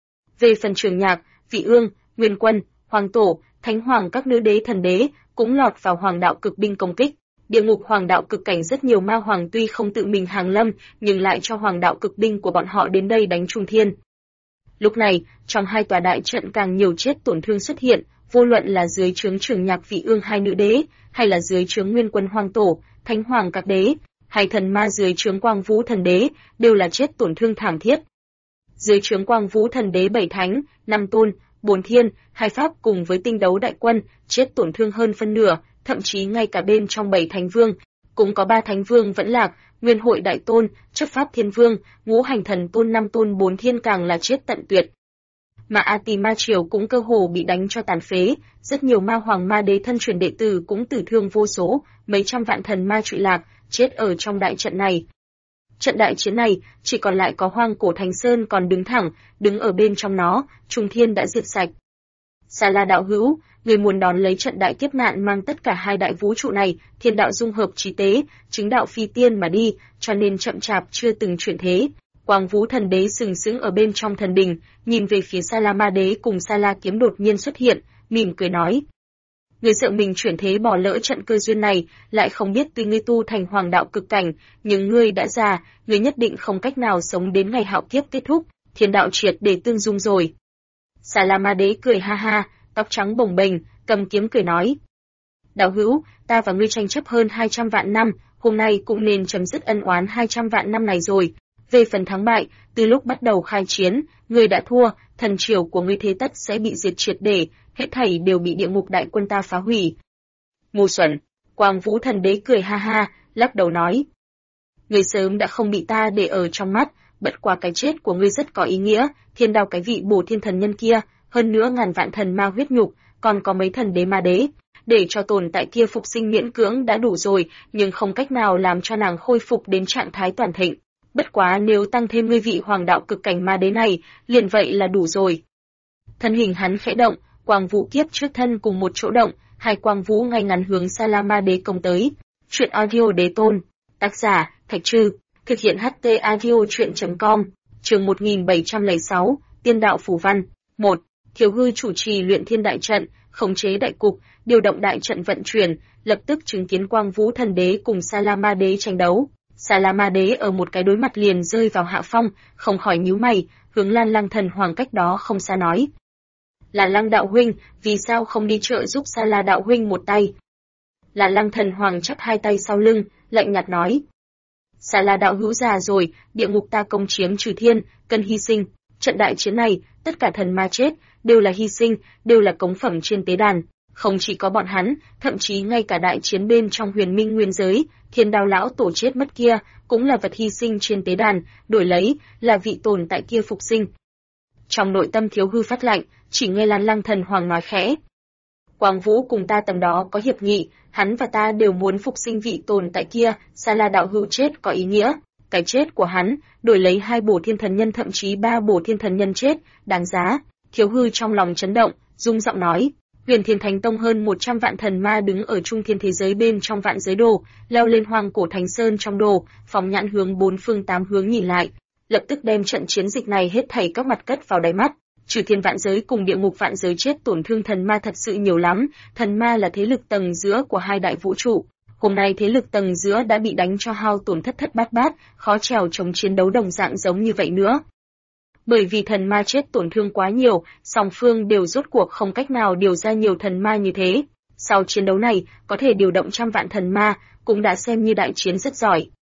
Về phần Trường Nhạc, Vị Ương, Nguyên Quân, Hoàng Tổ, Thánh Hoàng các nữ đế thần đế cũng lọt vào hoàng đạo cực binh công kích. Địa ngục hoàng đạo cực cảnh rất nhiều ma hoàng tuy không tự mình hàng lâm, nhưng lại cho hoàng đạo cực binh của bọn họ đến đây đánh trung thiên. Lúc này, trong 2 tòa đại trận càng nhiều chết tổn thương xuất hiện, vô luận là dưới trướng Trường Nhạc Vị Ương 2 nữ đế, hay là dưới trướng Nguyên Quân Hoàng Tổ, Thánh Hoàng các đế, hay thần ma dưới trướng Quang Vũ Thần Đế, đều là chết tổn thương thảm thiết. Dưới trướng Quang Vũ Thần Đế 7 thánh, 5 tôn, 4 thiên, 2 pháp cùng với tinh đấu đại quân, chết tổn thương hơn phân nửa, thậm chí ngay cả bên trong 7 thánh vương, cũng có 3 thánh vương vẫn lạc, Nguyên Hội Đại Tôn, Chấp Pháp Thiên Vương, Ngũ Hành Thần Tôn 5 tôn 4 thiên càng là chết tận tuyệt. Mà A Tỳ Ma Triều cũng cơ hồ bị đánh cho tàn phế, rất nhiều ma hoàng ma đế thân truyền đệ tử cũng tử thương vô số, mấy trăm vạn thần ma trụy lạc, chết ở trong đại trận này. Trận đại chiến này, chỉ còn lại có Hoang Cổ Thành Sơn còn đứng thẳng, đứng ở bên trong nó, Trung Thiên đã diệt sạch. Sa La đạo hữu, người muốn đón lấy trận đại kiếp nạn mang tất cả 2 đại vũ trụ này, thiên đạo dung hợp trí tế, chứng đạo phi tiên mà đi, cho nên chậm chạp chưa từng chuyển thế. Quang Vũ Thần Đế sừng sững ở bên trong thần đình, nhìn về phía Sa La Ma Đế cùng Sa La kiếm đột nhiên xuất hiện, mỉm cười nói: người sợ mình chuyển thế bỏ lỡ trận cơ duyên này, lại không biết tuy ngươi tu thành hoàng đạo cực cảnh, nhưng ngươi đã già, ngươi nhất định không cách nào sống đến ngày hạo kiếp kết thúc, thiên đạo triệt để tương dung rồi. Sa La Ma Đế cười ha ha, tóc trắng bồng bềnh, cầm kiếm cười nói: đạo hữu, ta và ngươi tranh chấp hơn 200 vạn năm, hôm nay cũng nên chấm dứt ân oán 200 vạn năm này rồi. Về phần thắng bại, từ lúc bắt đầu khai chiến, ngươi đã thua, thần triều của ngươi thế tất sẽ bị diệt triệt để, hết thảy đều bị địa ngục đại quân ta phá hủy. Ngu xuẩn! Quang Vũ Thần Đế cười ha ha, lắc đầu nói: ngươi sớm đã không bị ta để ở trong mắt, bất quá cái chết của ngươi rất có ý nghĩa, thiên đao cái vị Bổ Thiên Thần Nhân kia, hơn nữa ngàn vạn thần ma huyết nhục, còn có mấy thần đế ma đế, để cho tồn tại kia phục sinh miễn cưỡng đã đủ rồi, nhưng không cách nào làm cho nàng khôi phục đến trạng thái toàn thịnh. Bất quá nếu tăng thêm ngươi vị hoàng đạo cực cảnh ma đế này, liền vậy là đủ rồi. Thân hình hắn khẽ động, Quang Vũ kiếp trước thân cùng một chỗ động, 2 quang vũ ngay ngắn hướng Sa La Ma Đế công tới. Truyện audio đế tôn, tác giả Thạch Trư, thực hiện HT audio truyện.com, chương 1706, Tiên đạo phù văn. 1. Thiếu hư chủ trì luyện thiên đại trận, khống chế đại cục, điều động đại trận vận chuyển, lập tức chứng kiến Quang Vũ Thần Đế cùng Sa La Ma Đế tranh đấu. Sa La Ma Đế ở một cái đối mặt liền rơi vào hạ phong, không khỏi nhíu mày, hướng Lan Lăng Thần Hoàng cách đó không xa nói: Lan Lăng đạo huynh, vì sao không đi trợ giúp Sa La đạo huynh một tay? Lan Lăng Thần Hoàng chắp 2 tay sau lưng, lạnh nhạt nói: Sa La đạo hữu già rồi, địa ngục ta công chiếm trừ thiên, cần hy sinh. Trận đại chiến này, tất cả thần ma chết, đều là hy sinh, đều là cống phẩm trên tế đàn. Không chỉ có bọn hắn, thậm chí ngay cả đại chiến bên trong huyền minh nguyên giới, thiên đao lão tổ chết mất kia, cũng là vật hy sinh trên tế đàn, đổi lấy, là vị tồn tại kia phục sinh. Trong nội tâm thiếu hư phát lạnh, chỉ nghe Lan Lăng Thần Hoàng nói khẽ: Quang Vũ cùng ta tầm đó có hiệp nghị, hắn và ta đều muốn phục sinh vị tồn tại kia, Sa La đạo hữu chết có ý nghĩa. Cái chết của hắn, đổi lấy 2 Bổ Thiên Thần Nhân thậm chí 3 Bổ Thiên Thần Nhân chết, đáng giá. Thiếu hư trong lòng chấn động, rung giọng nói: Huyền Thiên Thánh Tông hơn 100 vạn thần ma đứng ở trung thiên thế giới bên trong vạn giới đồ, leo lên Hoang Cổ Thành Sơn trong đồ, phóng nhãn hướng 4 phương 8 hướng nhìn lại, lập tức đem trận chiến dịch này hết thảy các mặt cất vào đáy mắt. Trừ thiên vạn giới cùng địa ngục vạn giới chết tổn thương thần ma thật sự nhiều lắm, thần ma là thế lực tầng giữa của 2 đại vũ trụ. Hôm nay thế lực tầng giữa đã bị đánh cho hao tổn thất thất bát bát, khó trèo chống chiến đấu đồng dạng giống như vậy nữa. Bởi vì thần ma chết tổn thương quá nhiều, song phương đều rốt cuộc không cách nào điều ra nhiều thần ma như thế. Sau chiến đấu này, có thể điều động trăm vạn thần ma, cũng đã xem như đại chiến rất giỏi.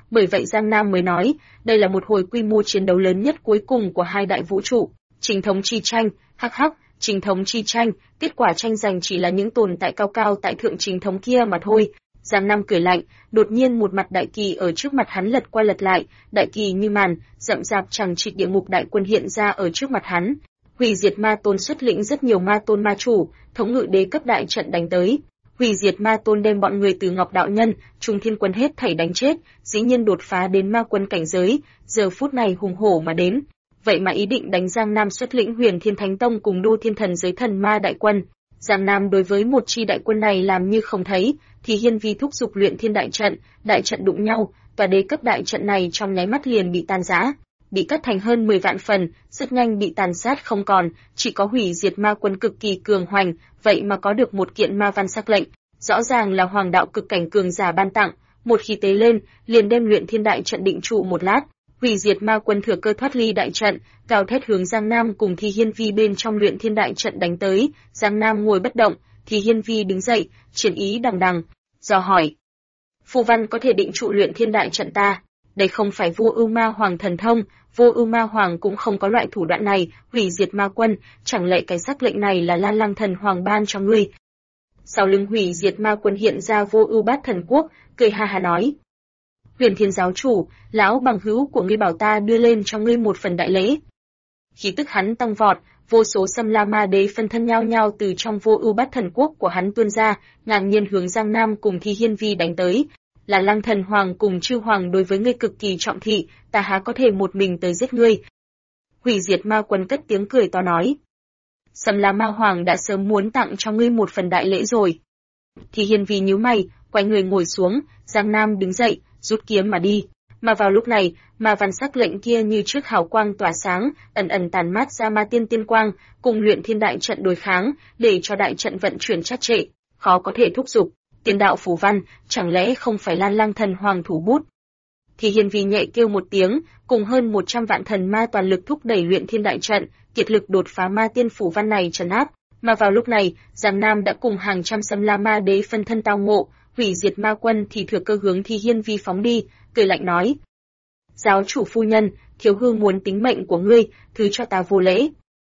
Bởi vậy Giang Nam mới nói, đây là một hồi quy mô chiến đấu lớn nhất cuối cùng của hai đại vũ trụ. Chính thống chi tranh, hắc hắc, chính thống chi tranh, kết quả tranh giành chỉ là những tồn tại cao cao tại thượng chính thống kia mà thôi. Giang Nam cười lạnh, đột nhiên một mặt đại kỳ ở trước mặt hắn lật qua lật lại, đại kỳ như màn, rậm rạp chằng chịt địa ngục đại quân hiện ra ở trước mặt hắn. Hủy diệt ma tôn xuất lĩnh rất nhiều ma tôn ma chủ, thống ngự đế cấp đại trận đánh tới. Hủy diệt ma tôn đem bọn người từ Ngọc đạo nhân, Trung Thiên quân hết thảy đánh chết, dĩ nhiên đột phá đến ma quân cảnh giới, giờ phút này hùng hổ mà đến. Vậy mà ý định đánh Giang Nam xuất lĩnh Huyền Thiên Thánh Tông cùng Đô Thiên Thần giới thần ma đại quân. Giang Nam đối với một chi đại quân này làm như không thấy, thì Hiên Vi thúc giục luyện thiên đại trận đụng nhau, tòa đế cấp đại trận này trong nháy mắt liền bị tan rã, bị cắt thành hơn 10 vạn phần, rất nhanh bị tàn sát không còn, chỉ có hủy diệt ma quân cực kỳ cường hoành, vậy mà có được một kiện ma văn sắc lệnh, rõ ràng là hoàng đạo cực cảnh cường giả ban tặng, một khi tế lên, liền đem luyện thiên đại trận định trụ một lát. Hủy diệt ma quân thừa cơ thoát ly đại trận, gào thét hướng Giang Nam cùng Thi Hiên Vi bên trong luyện thiên đại trận đánh tới. Giang Nam ngồi bất động, Thi Hiên Vi đứng dậy, triển ý đằng đằng, dò hỏi: Phù văn có thể định trụ luyện thiên đại trận ta? Đây không phải Vô Ưu Ma Hoàng thần thông, Vô Ưu Ma Hoàng cũng không có loại thủ đoạn này. Hủy diệt ma quân, chẳng lẽ cái sắc lệnh này là Lan Lăng thần hoàng ban cho ngươi? Sau lưng hủy diệt ma quân hiện ra Vô Ưu Bát Thần Quốc, cười ha ha nói: Huyền Thiên giáo chủ, lão bằng hữu của ngươi bảo ta đưa lên cho ngươi một phần đại lễ. Khí tức hắn tăng vọt, vô số Sâm La Ma Đế phân thân nhao nhao từ trong Vô Ưu Bát Thần Quốc của hắn tuôn ra, ngang nhiên hướng Giang Nam cùng Thi Hiên Vi đánh tới. Là Lăng Thần Hoàng cùng Chư Hoàng đối với ngươi cực kỳ trọng thị, ta há có thể một mình tới giết ngươi. Hủy diệt ma quân cất tiếng cười to nói: Sâm La Ma Hoàng đã sớm muốn tặng cho ngươi một phần đại lễ rồi. Thi Hiên Vi nhíu mày, quay người ngồi xuống, Giang Nam đứng dậy, rút kiếm mà đi. Mà vào lúc này, ma văn sắc lệnh kia như trước hào quang tỏa sáng, ẩn ẩn tàn mát ra ma tiên quang, cùng luyện thiên đại trận đối kháng, để cho đại trận vận chuyển trát trệ, khó có thể thúc giục. Tiên đạo phù văn, chẳng lẽ không phải Lan Lăng thần hoàng thủ bút? Thì Hiên Vi nhẹ kêu một tiếng, cùng hơn 100 vạn thần ma toàn lực thúc đẩy luyện thiên đại trận, kiệt lực đột phá ma tiên phù văn này trấn áp. Mà vào lúc này, Giang Nam đã cùng hàng trăm Sâm La Ma Đế phân thân tao ngộ, hủy diệt ma quân thì thừa cơ hướng Thi Hiên Vi phóng đi, cười lạnh nói: Giáo chủ phu nhân, thiếu hư muốn tính mệnh của ngươi, thứ cho ta vô lễ.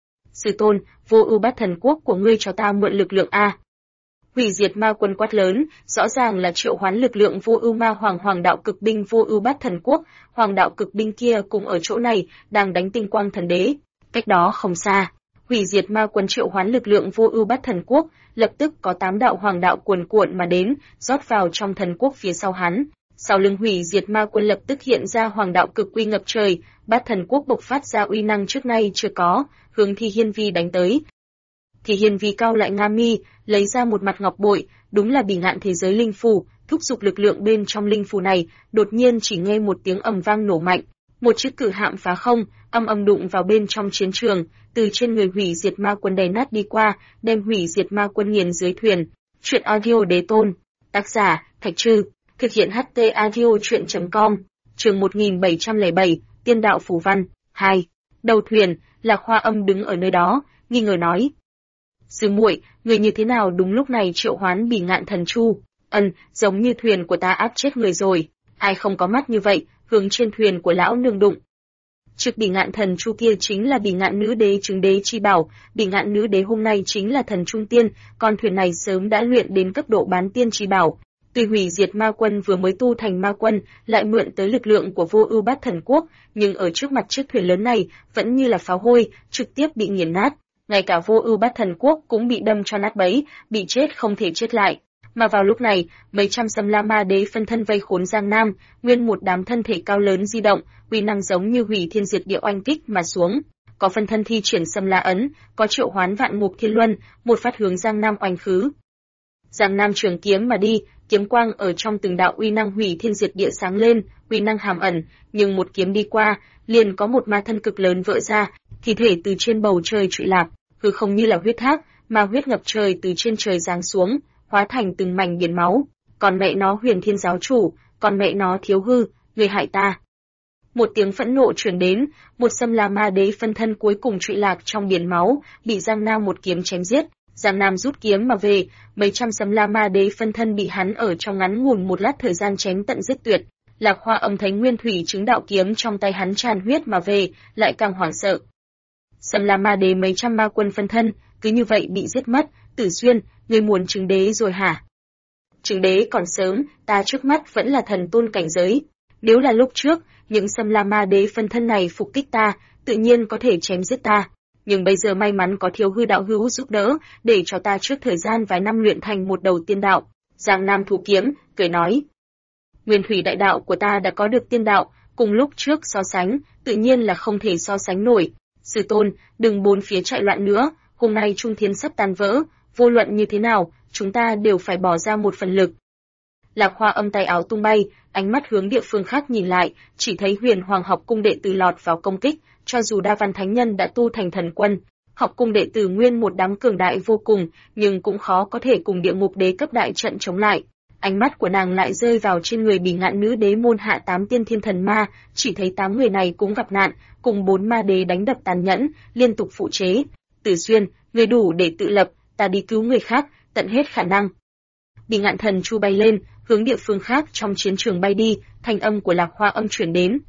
Sư tôn, Vô Ưu Bát Thần Quốc của ngươi cho ta mượn lực lượng a. Hủy diệt ma quân quát lớn, rõ ràng là triệu hoán lực lượng Vô Ưu Ma Hoàng Hoàng đạo cực binh Vô Ưu Bát Thần Quốc, Hoàng đạo cực binh kia cùng ở chỗ này, đang đánh Tinh Quang Thần Đế. Cách đó không xa, hủy diệt ma quân triệu hoán lực lượng Vô Ưu Bát Thần Quốc, lập tức có 8 đạo hoàng đạo cuồn cuộn mà đến, rót vào trong thần quốc phía sau hắn. Sau lưng hủy diệt ma quân lập tức hiện ra hoàng đạo cực uy ngập trời, Bát Thần Quốc bộc phát ra uy năng trước nay chưa có, hướng Thi Hiên Vi đánh tới. Thi Hiên Vi cao lại nga mi, lấy ra một mặt ngọc bội, đúng là bỉ ngạn thế giới linh phù, thúc giục lực lượng bên trong linh phù này, đột nhiên chỉ nghe một tiếng ầm vang nổ mạnh, một chiếc cự hạm phá không, âm âm đụng vào bên trong chiến trường, từ trên người hủy diệt ma quân đè nát đi qua, đem hủy diệt ma quân nghiền dưới thuyền. Truyện audio đế tôn, tác giả Thạch Trư, thực hiện HT audio truyện.com, chương 1707, tiên đạo phù văn, 2. Đầu thuyền, Lạc Hoa Âm đứng ở nơi đó, nghi ngờ nói: Sư muội, người như thế nào đúng lúc này triệu hoán bỉ ngạn thần chu? Giống như thuyền của ta áp chết người rồi, ai không có mắt như vậy, hướng trên thuyền của lão nương đụng. Trước bỉ ngạn thần chu kia chính là bỉ ngạn nữ đế chứng đế chi bảo, bỉ ngạn nữ đế hôm nay chính là thần trung tiên, con thuyền này sớm đã luyện đến cấp độ bán tiên chi bảo. Tuy hủy diệt ma quân vừa mới tu thành ma quân, lại mượn tới lực lượng của Vô Ưu Bát Thần Quốc, nhưng ở trước mặt chiếc thuyền lớn này, vẫn như là pháo hôi, trực tiếp bị nghiền nát. Ngay cả Vô Ưu Bát Thần Quốc cũng bị đâm cho nát bấy, bị chết không thể chết lại. Mà vào lúc này, mấy trăm Sâm La Ma Đế phân thân vây khốn Giang Nam, nguyên một đám thân thể cao lớn di động, uy năng giống như hủy thiên diệt địa oanh kích mà xuống. Có phân thân thi triển Sâm La ấn, có triệu hoán vạn ngục thiên luân, một phát hướng Giang Nam oanh khứ. Giang Nam trường kiếm mà đi, kiếm quang ở trong từng đạo uy năng hủy thiên diệt địa sáng lên, uy năng hàm ẩn, nhưng một kiếm đi qua, liền có một ma thân cực lớn vỡ ra, thi thể từ trên bầu trời trụy lạc, hư không như là huyết thác, ma huyết ngập trời từ trên trời giáng xuống, hóa thành từng mảnh biển máu. Còn mẹ nó Huyền Thiên giáo chủ, còn mẹ nó thiếu hư, người hại ta. Một tiếng phẫn nộ truyền đến, một Sâm La Ma Đế phân thân cuối cùng trụy lạc trong biển máu, bị Giang Nam một kiếm chém giết. Giang Nam rút kiếm mà về, mấy trăm Sâm La Ma Đế phân thân bị hắn ở trong ngắn ngủn một lát thời gian chém tận giết tuyệt. Lạc Hoa Âm thấy nguyên thủy chứng đạo kiếm trong tay hắn tràn huyết mà về, lại càng hoảng sợ. Sầm La Ma Đế mấy trăm ma quân phân thân, cứ như vậy bị giết mất. Tử Xuyên, ngươi muốn chứng đế rồi hả? Chứng đế còn sớm, ta trước mắt vẫn là thần tôn cảnh giới. Nếu là lúc trước, những Sầm La Ma Đế phân thân này phục kích ta, tự nhiên có thể chém giết ta. Nhưng bây giờ may mắn có Thiếu Hư đạo hữu giúp đỡ, để cho ta trước thời gian vài năm luyện thành một đầu tiên đạo. Giang Nam Thú Kiếm cười nói: Nguyên thủy đại đạo của ta đã có được tiên đạo, cùng lúc trước so sánh, tự nhiên là không thể so sánh nổi. Sư tôn, đừng bốn phía chạy loạn nữa, hôm nay Trung Thiên sắp tan vỡ, vô luận như thế nào, chúng ta đều phải bỏ ra một phần lực. Lạc Hoa Âm tay áo tung bay, ánh mắt hướng địa phương khác nhìn lại, chỉ thấy Huyền Hoàng học cung đệ tử lọt vào công kích, cho dù Đa Văn Thánh Nhân đã tu thành thần quân, học cung đệ tử nguyên một đám cường đại vô cùng, nhưng cũng khó có thể cùng địa ngục đế cấp đại trận chống lại. Ánh mắt của nàng lại rơi vào trên người Bỉ Ngạn nữ đế môn hạ 8 tiên thiên thần ma, chỉ thấy 8 người này cũng gặp nạn, cùng 4 ma đế đánh đập tàn nhẫn, liên tục phụ chế. Tử Xuyên, người đủ để tự lập, ta đi cứu người khác, tận hết khả năng. Bỉ Ngạn thần chu bay lên, hướng địa phương khác trong chiến trường bay đi, thanh âm của Lạc Hoa Âm truyền đến.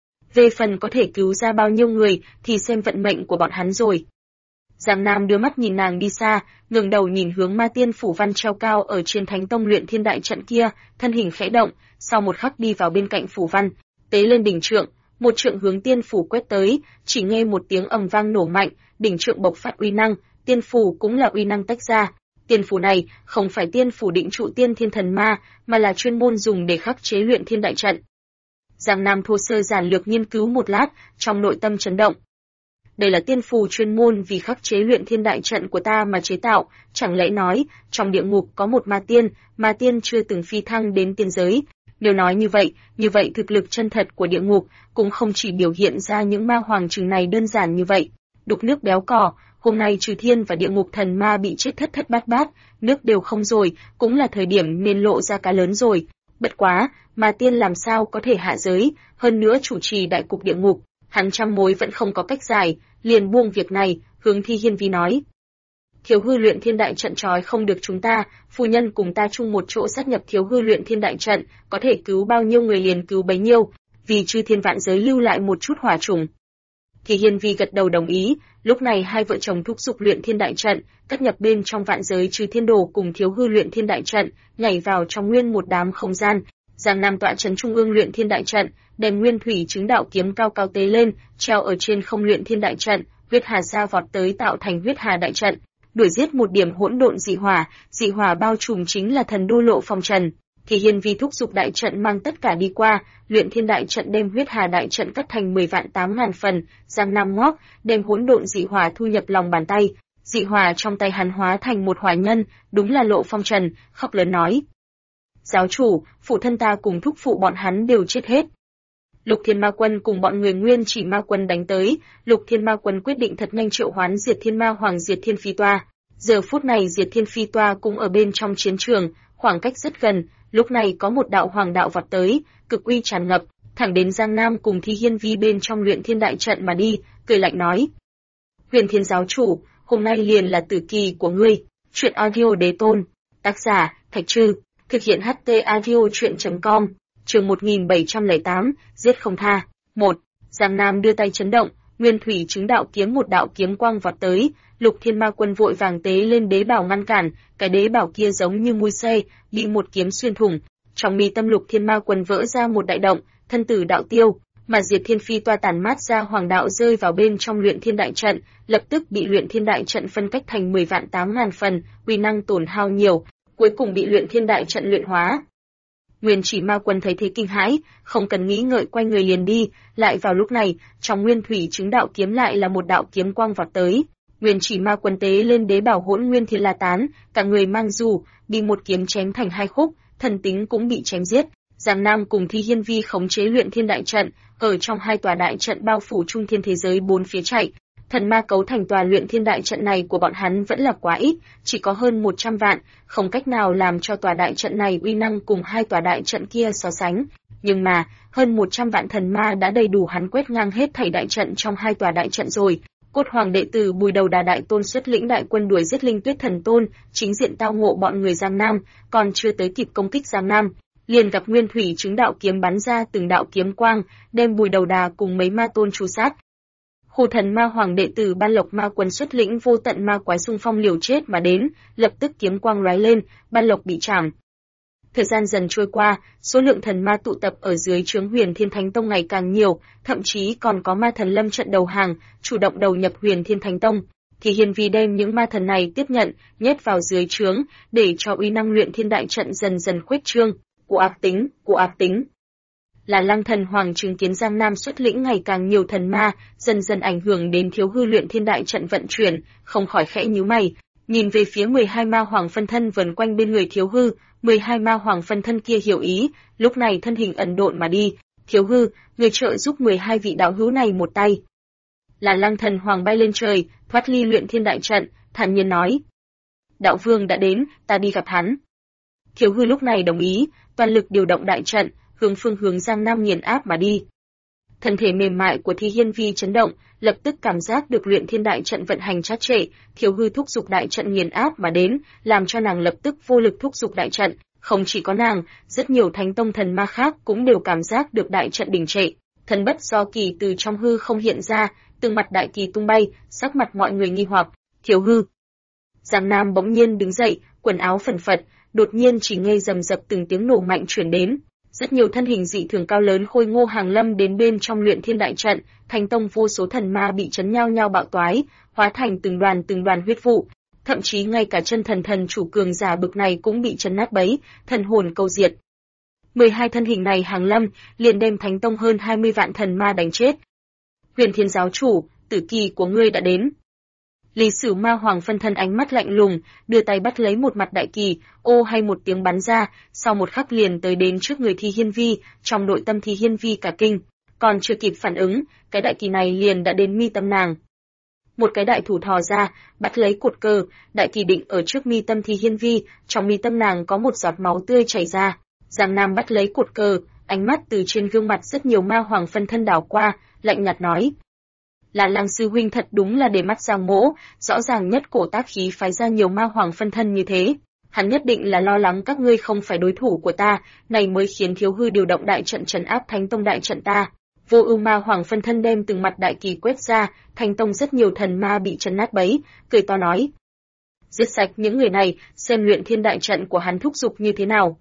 Về phần có thể cứu ra bao nhiêu người thì xem vận mệnh của bọn hắn rồi. Giang Nam đưa mắt nhìn nàng đi xa, ngẩng đầu nhìn hướng Ma Tiên phủ văn treo cao ở trên Thánh Tông Luyện Thiên đại trận kia, thân hình khẽ động, sau một khắc đi vào bên cạnh phủ văn, tế lên đỉnh trượng, một trượng hướng tiên phủ quét tới, chỉ nghe một tiếng ầm vang nổ mạnh, đỉnh trượng bộc phát uy năng, tiên phủ cũng là uy năng tách ra. Tiên phủ này không phải tiên phủ định trụ tiên thiên thần ma, mà là chuyên môn dùng để khắc chế Luyện Thiên đại trận. Giang Nam thô sơ giản lược nghiên cứu một lát, trong nội tâm chấn động. Đây là tiên phù chuyên môn vì khắc chế Luyện Thiên đại trận của ta mà chế tạo, chẳng lẽ nói, trong địa ngục có một ma tiên chưa từng phi thăng đến tiên giới. Nếu nói như vậy thực lực chân thật của địa ngục cũng không chỉ biểu hiện ra những ma hoàng trừng này đơn giản như vậy. Đục nước béo cò, hôm nay trừ thiên và địa ngục thần ma bị chết thất thất bát bát, nước đều không rồi, cũng là thời điểm nên lộ ra cá lớn rồi. Bất quá, ma tiên làm sao có thể hạ giới, hơn nữa chủ trì đại cục địa ngục, hắn trăm mối vẫn không có cách giải, liền buông việc này, hướng Thi Hiên Vi nói. Thiếu Hư Luyện Thiên đại trận trói không được chúng ta, phu nhân cùng ta chung một chỗ sát nhập Thiếu Hư Luyện Thiên đại trận, có thể cứu bao nhiêu người liền cứu bấy nhiêu, vì chư thiên vạn giới lưu lại một chút hỏa trùng. Thi Hiên Vi gật đầu đồng ý, lúc này hai vợ chồng thúc giục Luyện Thiên đại trận, cất nhập bên trong vạn giới chư thiên đồ cùng Thiếu Hư Luyện Thiên đại trận, nhảy vào trong nguyên một đám không gian. Giang Nam tọa trấn trung ương Luyện Thiên đại trận, đem nguyên thủy chứng đạo kiếm cao cao tế lên, treo ở trên không Luyện Thiên đại trận, huyết hà ra vọt tới tạo thành huyết hà đại trận, đuổi giết một điểm hỗn độn dị hỏa bao trùm chính là thần đô lộ phong trần. Thì Hiên Vi thúc giục đại trận mang tất cả đi qua, Luyện Thiên đại trận đem huyết hà đại trận cắt thành 10 vạn 8.000 phần, Giang Nam ngóc, đem hỗn độn dị hỏa thu nhập lòng bàn tay, dị hỏa trong tay hắn hóa thành một hỏa nhân, đúng là lộ phong trần, khóc lớn nói: Giáo chủ, phụ thân ta cùng thúc phụ bọn hắn đều chết hết. Lục Thiên Ma Quân cùng bọn người Nguyên Chỉ Ma Quân đánh tới, Lục Thiên Ma Quân quyết định thật nhanh triệu hoán Diệt Thiên Ma Hoàng Diệt Thiên Phi Toa. Giờ phút này Diệt Thiên Phi Toa cũng ở bên trong chiến trường, khoảng cách rất gần, lúc này có một đạo hoàng đạo vọt tới, cực uy tràn ngập, thẳng đến Giang Nam cùng Thi Hiên Vi bên trong Luyện Thiên đại trận mà đi, cười lạnh nói: Huyền Thiên giáo chủ, hôm nay liền là tử kỳ của ngươi. Truyện audio đế tôn, tác giả Thạch Trư, thực hiện HT audio truyện.com. Chương 1708, giết không tha. 1. Giang Nam đưa tay chấn động, nguyên thủy chứng đạo kiếm một đạo kiếm quang vọt tới, Lục Thiên Ma Quân vội vàng tế lên đế bảo ngăn cản, cái đế bảo kia giống như mui xe, bị một kiếm xuyên thủng. Trong mi tâm Lục Thiên Ma Quân vỡ ra một đại động, thân tử đạo tiêu, mà Diệt Thiên Phi Toa tản mát ra hoàng đạo rơi vào bên trong Luyện Thiên đại trận, lập tức bị Luyện Thiên đại trận phân cách thành 10 vạn 8.000 phần, uy năng tổn hao nhiều, cuối cùng bị Luyện Thiên đại trận luyện hóa. Nguyên Chỉ Ma Quân thấy thế kinh hãi, không cần nghĩ ngợi quay người liền đi, lại vào lúc này, trong nguyên thủy chứng đạo kiếm lại là một đạo kiếm quang vọt tới. Nguyên Chỉ Ma Quân tế lên đế bảo Hỗn Nguyên Thiên La Tán, cả người mang dù, bị một kiếm chém thành hai khúc, thần tính cũng bị chém giết. Giang Nam cùng Thi Hiên Vi khống chế Luyện Thiên đại trận, ở trong hai tòa đại trận bao phủ trung thiên thế giới bốn phía chạy. Thần ma cấu thành tòa Luyện Thiên đại trận này của bọn hắn vẫn là quá ít, chỉ có hơn 100 vạn, không cách nào làm cho tòa đại trận này uy năng cùng hai tòa đại trận kia so sánh. Nhưng mà, hơn 100 vạn thần ma đã đầy đủ hắn quét ngang hết thảy đại trận trong hai tòa đại trận rồi. Cốt Hoàng đệ tử Bùi Đầu Đà đại tôn xuất lĩnh đại quân đuổi giết Linh Tuyết thần tôn, chính diện tao ngộ bọn người Giang Nam, còn chưa tới kịp công kích Giang Nam, liền gặp Nguyên Thủy chứng đạo kiếm bắn ra từng đạo kiếm quang, đem Bùi Đầu Đà cùng mấy ma tôn tru sát. Khu Thần Ma Hoàng đệ tử Ban Lộc Ma Quân xuất lĩnh vô tận ma quái xung phong liều chết mà đến, lập tức kiếm quang lóe lên, Ban Lộc bị chảm. Thời gian dần trôi qua, số lượng thần ma tụ tập ở dưới trướng Huyền Thiên Thánh Tông ngày càng nhiều, thậm chí còn có ma thần lâm trận đầu hàng, chủ động đầu nhập Huyền Thiên Thánh Tông. Thì Hiên Vi đem những ma thần này tiếp nhận, nhét vào dưới trướng, để cho uy năng luyện thiên đại trận dần dần khuếch trương. Của ác tính. Là Lăng Thần Hoàng chứng kiến Giang Nam xuất lĩnh ngày càng nhiều thần ma, dần dần ảnh hưởng đến Thiếu Hư luyện thiên đại trận vận chuyển, không khỏi khẽ nhíu mày, nhìn về phía 12 ma hoàng phân thân vần quanh bên người Thiếu Hư, 12 ma hoàng phân thân kia hiểu ý, lúc này thân hình ẩn độn mà đi. Thiếu Hư, người trợ giúp 12 vị đạo hữu này một tay. Là Lăng Thần Hoàng bay lên trời, thoát ly luyện thiên đại trận, thản nhiên nói: Đạo vương đã đến, ta đi gặp hắn. Thiếu Hư lúc này đồng ý, toàn lực điều động đại trận, hướng phương hướng Giang Nam nghiền áp mà đi. Thân thể mềm mại của Thi Hiên Vi chấn động, lập tức cảm giác được luyện thiên đại trận vận hành trát trệ, Thiếu Hư thúc giục đại trận nghiền áp mà đến, làm cho nàng lập tức vô lực thúc giục đại trận. Không chỉ có nàng, rất nhiều thánh tông thần ma khác cũng đều cảm giác được đại trận đình trệ. Thần bất do kỳ từ trong hư không hiện ra, từng mặt đại kỳ tung bay, sắc mặt mọi người nghi hoặc. Thiếu Hư. Giang Nam bỗng nhiên đứng dậy, quần áo phần phật, đột nhiên chỉ nghe rầm rập từng tiếng nổ mạnh truyền đến. Rất nhiều thân hình dị thường cao lớn khôi ngô hàng lâm đến bên trong luyện thiên đại trận, Thánh tông vô số thần ma bị chấn nhao nhao bạo toái, hóa thành từng đoàn huyết vụ. Thậm chí ngay cả chân thần chủ cường giả bực này cũng bị chấn nát bấy, thần hồn câu diệt. 12 thân hình này hàng lâm, liền đem Thánh tông hơn 20 vạn thần ma đánh chết. Huyền Thiên giáo chủ, tử kỳ của ngươi đã đến. Lý Sử Ma Hoàng phân thân ánh mắt lạnh lùng, đưa tay bắt lấy một mặt đại kỳ, ô hay một tiếng bắn ra, sau một khắc liền tới đến trước người Thi Hiên Vi, trong nội tâm Thi Hiên Vi cả kinh, còn chưa kịp phản ứng, cái đại kỳ này liền đã đến mi tâm nàng. Một cái đại thủ thò ra, bắt lấy cột cờ, đại kỳ định ở trước mi tâm Thi Hiên Vi, trong mi tâm nàng có một giọt máu tươi chảy ra. Giang Nam bắt lấy cột cờ, ánh mắt từ trên gương mặt rất nhiều ma hoàng phân thân đảo qua, lạnh nhạt nói: Là Lăng sư huynh thật đúng là để mắt Giang Mỗ, rõ ràng nhất cổ tác khí phái ra nhiều ma hoàng phân thân như thế. Hắn nhất định là lo lắng các ngươi không phải đối thủ của ta, này mới khiến Thiếu Hư điều động đại trận trấn áp Thánh tông đại trận ta. Vô Ưu ma hoàng phân thân đem từng mặt đại kỳ quét ra, Thánh tông rất nhiều thần ma bị chấn nát bấy, cười to nói: Giết sạch những người này, xem luyện thiên đại trận của hắn thúc giục như thế nào.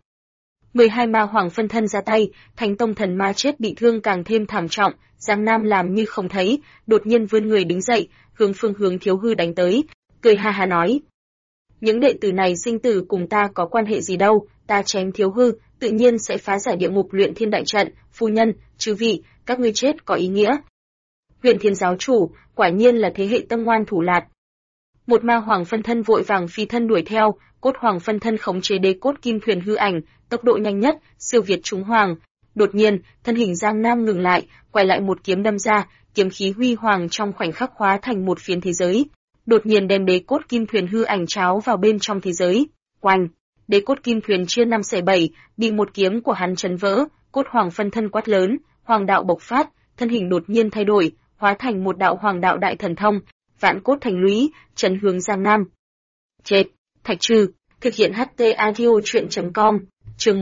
12 ma hoàng phân thân ra tay, Thánh tông thần ma chết bị thương càng thêm thảm trọng. Giang Nam làm như không thấy, đột nhiên vươn người đứng dậy, hướng phương hướng Thiếu Hư đánh tới, cười ha ha nói: Những đệ tử này sinh tử cùng ta có quan hệ gì đâu, ta chém Thiếu Hư, tự nhiên sẽ phá giải địa ngục luyện thiên đại trận, phu nhân, chư vị, các ngươi chết có ý nghĩa. Huyền Thiên giáo chủ, quả nhiên là thế hệ tâm ngoan thủ lạt. Một ma hoàng phân thân vội vàng phi thân đuổi theo, cốt hoàng phân thân khống chế đế cốt kim thuyền hư ảnh, tốc độ nhanh nhất, siêu việt chúng hoàng. Đột nhiên, thân hình Giang Nam ngừng lại, quay lại một kiếm đâm ra, kiếm khí huy hoàng trong khoảnh khắc hóa thành một phiến thế giới. Đột nhiên đem đế cốt kim thuyền hư ảnh cháo vào bên trong thế giới. Oanh! Đế cốt kim thuyền chia 5 xẻ 7, bị một kiếm của hắn chấn vỡ, cốt hoàng phân thân quát lớn, hoàng đạo bộc phát, thân hình đột nhiên thay đổi, hóa thành một đạo hoàng đạo đại thần thông, vạn cốt thành lũy, chấn hướng Giang Nam. Chết! Thạch Trư, thực hiện HT audio truyện.com, chương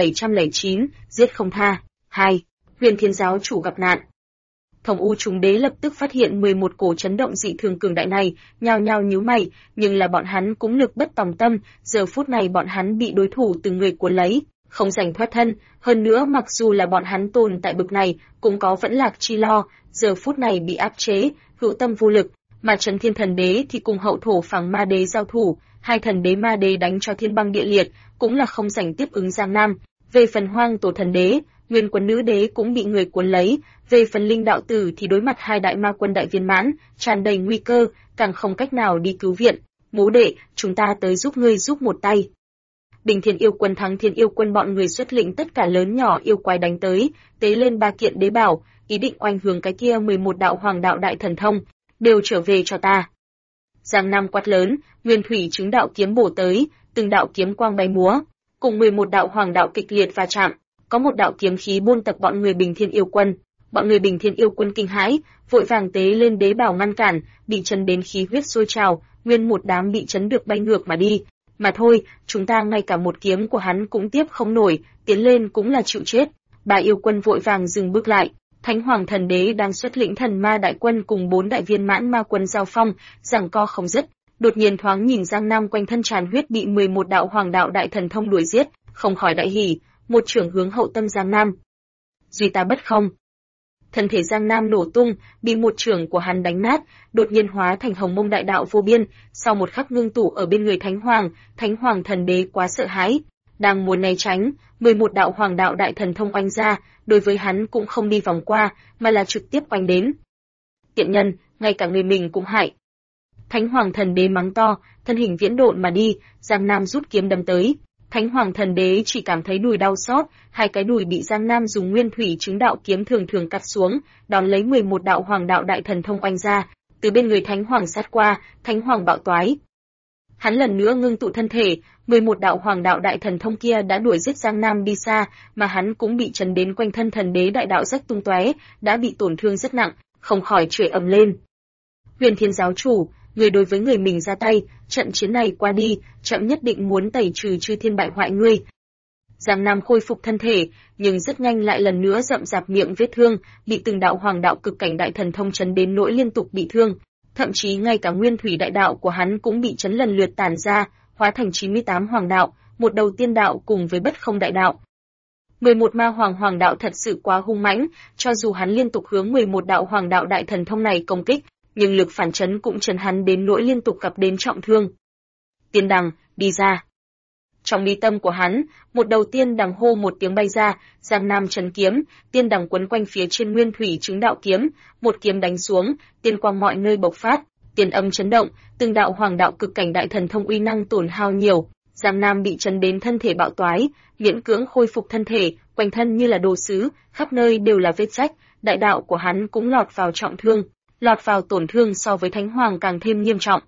1709, giết không tha. 2. Huyền Thiên giáo chủ gặp nạn. Thông U Trùng Đế lập tức phát hiện 11 cổ chấn động dị thường cường đại này, nhao nhao nhíu mày, nhưng là bọn hắn cũng lực bất tòng tâm, giờ phút này bọn hắn bị đối thủ từng người cuốn lấy, không giành thoát thân, hơn nữa mặc dù là bọn hắn tồn tại bực này, cũng có vẫn lạc chi lo, giờ phút này bị áp chế, hữu tâm vô lực, mà Trấn Thiên Thần Đế thì cùng Hậu Thổ Phẳng Ma Đế giao thủ, hai thần đế ma đế đánh cho thiên băng địa liệt, cũng là không giành tiếp ứng Giang Nam. Về phần Hoang Tổ Thần Đế, Nguyên Quân Nữ Đế cũng bị người cuốn lấy, về phần Linh Đạo Tử thì đối mặt hai đại ma quân đại viên mãn, tràn đầy nguy cơ, càng không cách nào đi cứu viện. Mố đệ, chúng ta tới giúp ngươi giúp một tay. Bình Thiên Yêu Quân thắng Thiên Yêu Quân bọn người xuất lĩnh tất cả lớn nhỏ yêu quái đánh tới, tế lên 3 kiện đế bảo, ý định oanh hướng cái kia 11 đạo hoàng đạo đại thần thông, đều trở về cho ta. Giang Nam quát lớn, Nguyên Thủy chứng đạo kiếm bổ tới, từng đạo kiếm quang bay múa, cùng 11 đạo hoàng đạo kịch liệt va chạm, có một đạo kiếm khí buôn tập bọn người Bình Thiên Yêu Quân. Bọn người Bình Thiên Yêu Quân kinh hãi, vội vàng tế lên đế bảo ngăn cản, bị chấn đến khí huyết sôi trào, nguyên một đám bị chấn được bay ngược mà đi. mà thôi, chúng ta ngay cả một kiếm của hắn cũng tiếp không nổi, tiến lên cũng là chịu chết. Ba yêu quân vội vàng dừng bước lại. Thánh Hoàng Thần Đế đang xuất lĩnh thần ma đại quân cùng 4 đại viên mãn ma quân giao phong, giằng co không dứt. Đột nhiên thoáng nhìn Giang Nam quanh thân tràn huyết bị 11 đạo hoàng đạo đại thần thông đuổi giết, không khỏi đại hỉ, một chưởng hướng hậu tâm Giang Nam. Duy ta bất không. Thân thể Giang Nam nổ tung, bị một chưởng của hắn đánh nát, đột nhiên hóa thành hồng mông đại đạo vô biên, sau một khắc ngưng tụ ở bên người Thánh Hoàng Thần Đế quá sợ hãi, đang muốn né tránh, 11 đạo hoàng đạo đại thần thông oanh ra, đối với hắn cũng không đi vòng qua, mà là trực tiếp oanh đến. Tiện nhân, ngay cả người mình cũng hại. Thánh Hoàng Thần Đế mắng to, thân hình viễn độn mà đi, Giang Nam rút kiếm đâm tới. Thánh Hoàng Thần Đế chỉ cảm thấy đùi đau xót, hai cái đùi bị Giang Nam dùng nguyên thủy chứng đạo kiếm thường thường cắt xuống, đón lấy 11 đạo hoàng đạo đại thần thông oanh ra, từ bên người Thánh Hoàng sát qua, Thánh Hoàng bạo toái. Hắn lần nữa ngưng tụ thân thể, 11 đạo hoàng đạo đại thần thông kia đã đuổi giết Giang Nam đi xa, mà hắn cũng bị chấn đến quanh thân thần đế đại đạo rách tung tóe, đã bị tổn thương rất nặng, không khỏi chửi ầm lên. Huyền Thiên giáo chủ, người đối với người mình ra tay, trận chiến này qua đi, chậm nhất định muốn tẩy trừ chư thiên bại hoại ngươi. Giang Nam khôi phục thân thể, nhưng rất nhanh lại lần nữa rậm rạp miệng vết thương, bị từng đạo hoàng đạo cực cảnh đại thần thông chấn đến nỗi liên tục bị thương. Thậm chí ngay cả nguyên thủy đại đạo của hắn cũng bị chấn lần lượt tản ra, hóa thành 98 hoàng đạo, một đầu tiên đạo cùng với bất không đại đạo. 11 ma hoàng đạo thật sự quá hung mãnh, cho dù hắn liên tục hướng 11 đạo hoàng đạo đại thần thông này công kích, nhưng lực phản chấn cũng chấn hắn đến nỗi liên tục gặp đến trọng thương. Tiên đằng, đi ra. Trong mi tâm của hắn, một đầu tiên đằng hô một tiếng bay ra, Giang Nam chấn kiếm, tiên đằng quấn quanh phía trên nguyên thủy chứng đạo kiếm, một kiếm đánh xuống, tiên quang mọi nơi bộc phát, tiên âm chấn động, từng đạo hoàng đạo cực cảnh đại thần thông uy năng tổn hao nhiều, Giang Nam bị chấn đến thân thể bạo toái, miễn cưỡng khôi phục thân thể, quanh thân như là đồ sứ, khắp nơi đều là vết rách, đại đạo của hắn cũng lọt vào trọng thương, lọt vào tổn thương so với Thánh Hoàng càng thêm nghiêm trọng.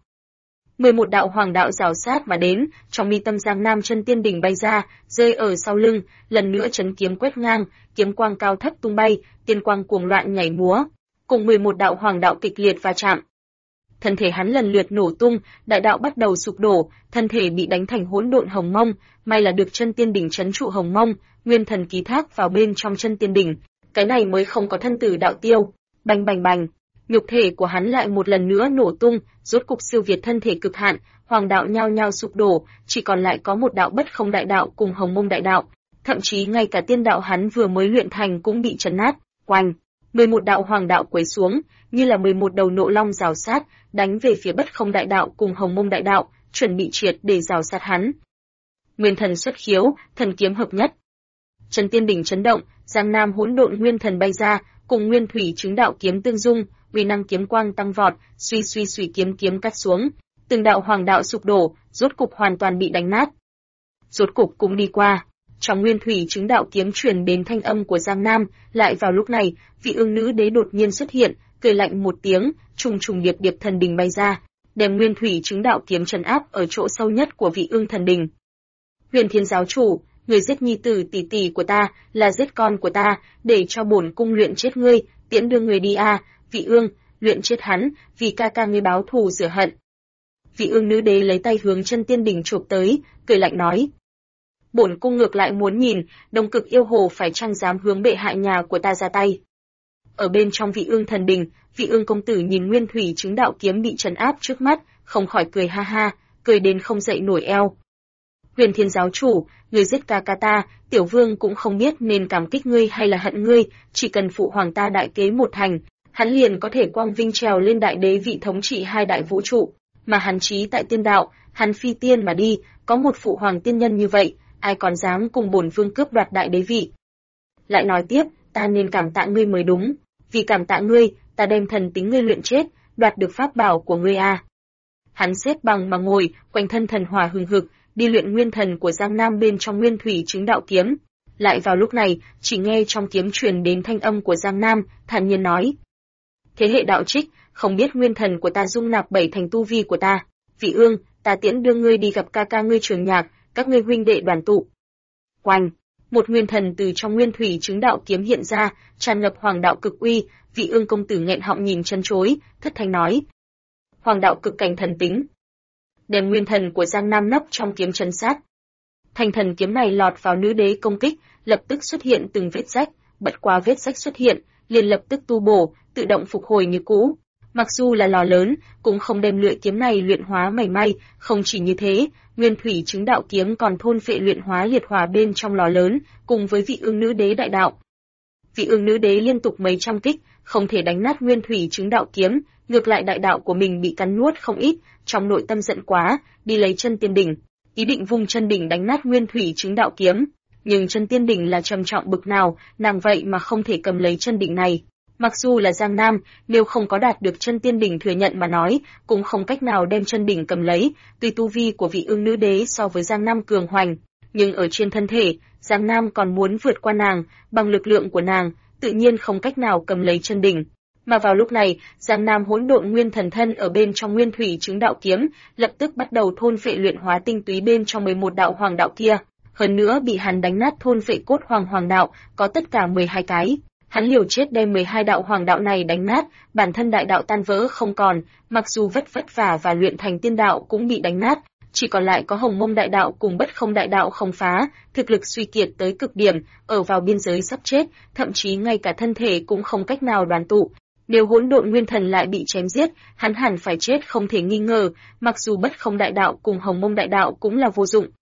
11 đạo hoàng đạo rào sát mà đến, trong mi tâm Giang Nam chân tiên đỉnh bay ra, rơi ở sau lưng, lần nữa chấn kiếm quét ngang, kiếm quang cao thấp tung bay, tiên quang cuồng loạn nhảy múa, cùng 11 đạo hoàng đạo kịch liệt va chạm. Thân thể hắn lần lượt nổ tung, đại đạo bắt đầu sụp đổ, thân thể bị đánh thành hỗn độn hồng mông, may là được chân tiên đỉnh trấn trụ hồng mông, nguyên thần ký thác vào bên trong chân tiên đỉnh, cái này mới không có thân tử đạo tiêu. Bành bành bành, nhục thể của hắn lại một lần nữa nổ tung, rốt cục siêu việt thân thể cực hạn, hoàng đạo nhao nhao sụp đổ, chỉ còn lại có một đạo bất không đại đạo cùng hồng mông đại đạo, thậm chí ngay cả tiên đạo hắn vừa mới luyện thành cũng bị chấn nát. Oanh, 11 đạo hoàng đạo quấy xuống, như là 11 đầu nộ long rào sát, đánh về phía bất không đại đạo cùng hồng mông đại đạo, chuẩn bị triệt để rào sát hắn. Nguyên thần xuất khiếu, thần kiếm hợp nhất. Chân tiên đỉnh chấn động, Giang Nam hỗn độn nguyên thần bay ra, cùng nguyên thủy chứng đạo kiếm tương dung, uy năng kiếm quang tăng vọt, suy kiếm cắt xuống, từng đạo hoàng đạo sụp đổ, rốt cục hoàn toàn bị đánh nát. Rốt cục cũng đi qua. Trong nguyên thủy chứng đạo kiếm truyền đến thanh âm của Giang Nam, lại vào lúc này, vị ương nữ đế đột nhiên xuất hiện, cười lạnh một tiếng, trùng điệp thần đình bay ra, đem nguyên thủy chứng đạo kiếm trấn áp ở chỗ sâu nhất của vị ương thần đình. Huyền Thiên giáo chủ, người giết nhi tử tỷ tỷ của ta, là giết con của ta, để cho bổn cung luyện chết ngươi, tiễn đưa người đi a, vị ương, luyện chết hắn, vì ca ca ngươi báo thù rửa hận. Vị ương nữ đế lấy tay hướng chân tiên đỉnh chụp tới, cười lạnh nói. Bổn cung ngược lại muốn nhìn, Đông Cực yêu hồ phải chăng dám hướng bệ hạ nhà của ta ra tay. Ở bên trong vị ương thần đình, vị ương công tử nhìn nguyên thủy chứng đạo kiếm bị trấn áp trước mắt, không khỏi cười ha ha, cười đến không dậy nổi eo. Huyền Thiên giáo chủ, người giết ca ca ta, tiểu vương cũng không biết nên cảm kích ngươi hay là hận ngươi, chỉ cần phụ hoàng ta đại kế một thành, hắn liền có thể quang vinh trèo lên đại đế vị thống trị hai đại vũ trụ, mà hắn chí tại tiên đạo, hắn phi tiên mà đi, có một phụ hoàng tiên nhân như vậy, ai còn dám cùng bổn vương cướp đoạt đại đế vị. Lại nói tiếp, ta nên cảm tạ ngươi mới đúng, vì cảm tạ ngươi, ta đem thần tính ngươi luyện chết, đoạt được pháp bảo của ngươi a. Hắn xếp bằng mà ngồi, quanh thân thần hỏa hừng hực, đi luyện nguyên thần của Giang Nam bên trong nguyên thủy chứng đạo kiếm. Lại vào lúc này, chỉ nghe trong kiếm truyền đến thanh âm của Giang Nam, thản nhiên nói: thế hệ đạo trích, không biết nguyên thần của ta dung nạp 7 thành tu vi của ta. Vị ương, ta tiễn đưa ngươi đi gặp ca ca ngươi Trường Nhạc, các ngươi huynh đệ đoàn tụ. Oanh, một nguyên thần từ trong nguyên thủy chứng đạo kiếm hiện ra, tràn ngập hoàng đạo cực uy. Vị ương công tử nghẹn họng nhìn chân chối, thất thanh nói: hoàng đạo cực cảnh thần tính. đem nguyên thần của Giang Nam nấp trong kiếm trấn sát. Thanh thần kiếm này lọt vào nữ đế công kích, lập tức xuất hiện từng vết rách, bất quá vết rách xuất hiện, liền lập tức tu bổ, tự động phục hồi như cũ. Mặc dù là lò lớn, cũng không đem lưỡi kiếm này luyện hóa mảy may, không chỉ như thế, nguyên thủy chứng đạo kiếm còn thôn phệ luyện hóa liệt hỏa bên trong lò lớn, cùng với vị ương nữ đế đại đạo. Vị ương nữ đế liên tục mấy trăm kích, không thể đánh nát nguyên thủy chứng đạo kiếm, ngược lại đại đạo của mình bị cắn nuốt không ít, trong nội tâm giận quá, đi lấy chân tiên đỉnh, ý định vung chân đỉnh đánh nát nguyên thủy chứng đạo kiếm. Nhưng chân tiên đỉnh là trầm trọng bực nào, nàng vậy mà không thể cầm lấy chân đỉnh này. Mặc dù là Giang Nam, nếu không có đạt được chân tiên đỉnh thừa nhận mà nói, cũng không cách nào đem chân đỉnh cầm lấy, tuy tu vi của vị ương nữ đế so với Giang Nam cường hoành, nhưng ở trên thân thể, Giang Nam còn muốn vượt qua nàng, bằng lực lượng của nàng, tự nhiên không cách nào cầm lấy chân đỉnh. Mà vào lúc này, Giang Nam hỗn độn nguyên thần thân ở bên trong nguyên thủy chứng đạo kiếm, lập tức bắt đầu thôn phệ luyện hóa tinh túy bên trong 11 đạo hoàng đạo kia, hơn nữa bị hắn đánh nát thôn phệ cốt hoàng đạo, có tất cả 12 cái. Hắn liều chết đem 12 đạo hoàng đạo này đánh nát, bản thân đại đạo tan vỡ không còn, mặc dù vất vả và luyện thành tiên đạo cũng bị đánh nát, chỉ còn lại có Hồng Mông đại đạo cùng Bất Không đại đạo không phá, thực lực suy kiệt tới cực điểm, ở vào biên giới sắp chết, thậm chí ngay cả thân thể cũng không cách nào đoàn tụ. Nếu hỗn độn nguyên thần lại bị chém giết, hắn hẳn phải chết không thể nghi ngờ, mặc dù Bất Không đại đạo cùng Hồng Mông đại đạo cũng là vô dụng.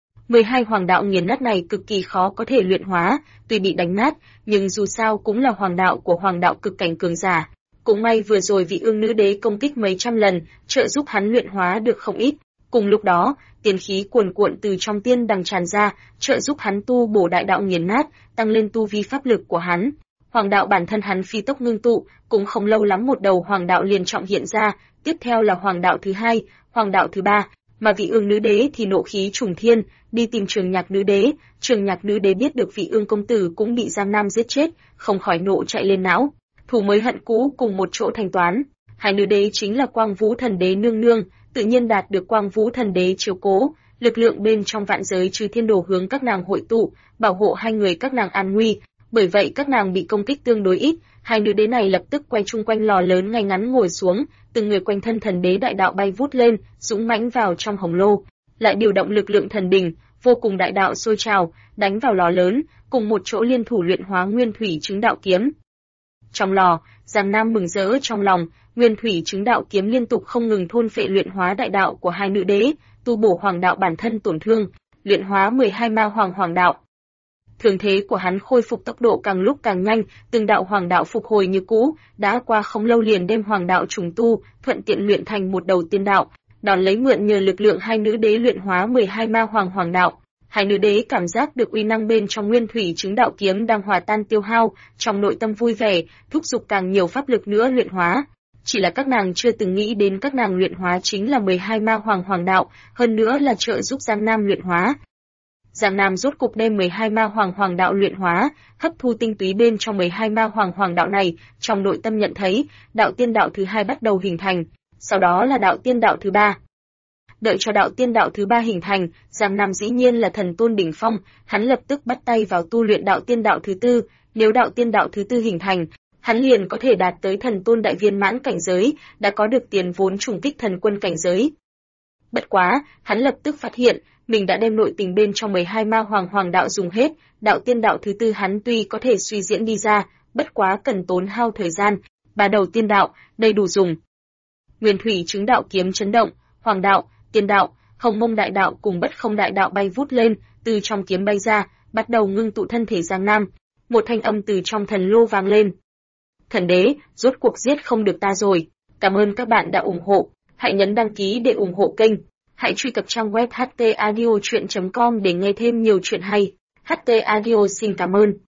12 hoàng đạo nghiền nát này cực kỳ khó có thể luyện hóa, tuy bị đánh nát, nhưng dù sao cũng là hoàng đạo của hoàng đạo cực cảnh cường giả. Cũng may vừa rồi vị ương nữ đế công kích mấy trăm lần, trợ giúp hắn luyện hóa được không ít. Cùng lúc đó, tiên khí cuồn cuộn từ trong tiên đằng tràn ra, trợ giúp hắn tu bổ đại đạo nghiền nát, tăng lên tu vi pháp lực của hắn. Hoàng đạo bản thân hắn phi tốc ngưng tụ, cũng không lâu lắm một đầu hoàng đạo liền trọng hiện ra, tiếp theo là hoàng đạo thứ hai, hoàng đạo thứ ba, mà vị ương nữ đế thì nộ khí trùng thiên, đi tìm Trường Nhạc nữ đế. Trường Nhạc nữ đế biết được vị ương công tử cũng bị Giang Nam giết chết, không khỏi nộ chạy lên não, thù mới hận cũ cùng một chỗ thanh toán. Hai nữ đế chính là Quang Vũ thần đế nương nương, tự nhiên đạt được Quang Vũ thần đế chiếu cố, lực lượng bên trong vạn giới trừ thiên đồ hướng các nàng hội tụ, bảo hộ hai người các nàng an nguy. Bởi vậy các nàng bị công kích tương đối ít, hai nữ đế này lập tức quay chung quanh lò lớn ngay ngắn ngồi xuống, từng người quanh thân thần đế đại đạo bay vút lên, dũng mãnh vào trong hồng lô, lại điều động lực lượng thần đình, vô cùng đại đạo sôi trào, đánh vào lò lớn, cùng một chỗ liên thủ luyện hóa nguyên thủy chứng đạo kiếm. Trong lò, Giang Nam mừng rỡ trong lòng, nguyên thủy chứng đạo kiếm liên tục không ngừng thôn phệ luyện hóa đại đạo của hai nữ đế, tu bổ hoàng đạo bản thân tổn thương, luyện hóa 12 ma hoàng đạo. Thường thế của hắn khôi phục tốc độ càng lúc càng nhanh, từng đạo hoàng đạo phục hồi như cũ, đã qua không lâu liền đem hoàng đạo trùng tu, thuận tiện luyện thành một đầu tiên đạo, đón lấy mượn nhờ lực lượng hai nữ đế luyện hóa 12 ma hoàng đạo. Hai nữ đế cảm giác được uy năng bên trong nguyên thủy chứng đạo kiếm đang hòa tan tiêu hao, trong nội tâm vui vẻ, thúc giục càng nhiều pháp lực nữa luyện hóa. Chỉ là các nàng chưa từng nghĩ đến các nàng luyện hóa chính là 12 ma hoàng đạo, hơn nữa là trợ giúp Giang Nam luyện hóa. Giang Nam rốt cục đem 12 ma hoàng đạo luyện hóa, hấp thu tinh túy bên trong 12 ma hoàng đạo này, trong nội tâm nhận thấy, đạo tiên đạo thứ hai bắt đầu hình thành, sau đó là đạo tiên đạo thứ ba. Đợi cho đạo tiên đạo thứ ba hình thành, Giang Nam dĩ nhiên là thần tôn đỉnh phong, hắn lập tức bắt tay vào tu luyện đạo tiên đạo thứ tư, nếu đạo tiên đạo thứ tư hình thành, hắn liền có thể đạt tới thần tôn đại viên mãn cảnh giới, đã có được tiền vốn trùng kích thần quân cảnh giới. Bất quá, hắn lập tức phát hiện, mình đã đem nội tình bên trong 12 ma hoàng đạo dùng hết, đạo tiên đạo thứ tư hắn tuy có thể suy diễn đi ra, bất quá cần tốn hao thời gian, ba đầu tiên đạo, đầy đủ dùng. Nguyên thủy chứng đạo kiếm chấn động, hoàng đạo, tiên đạo, Hồng Mông đại đạo cùng Bất Không đại đạo bay vút lên, từ trong kiếm bay ra, bắt đầu ngưng tụ thân thể Giang Nam. Một thanh âm từ trong thần lô vang lên. Thần đế, rốt cuộc giết không được ta rồi. Cảm ơn các bạn đã ủng hộ. Hãy nhấn đăng ký để ủng hộ kênh. Hãy truy cập trang web htaudio.com để nghe thêm nhiều chuyện hay. HT Audio xin cảm ơn.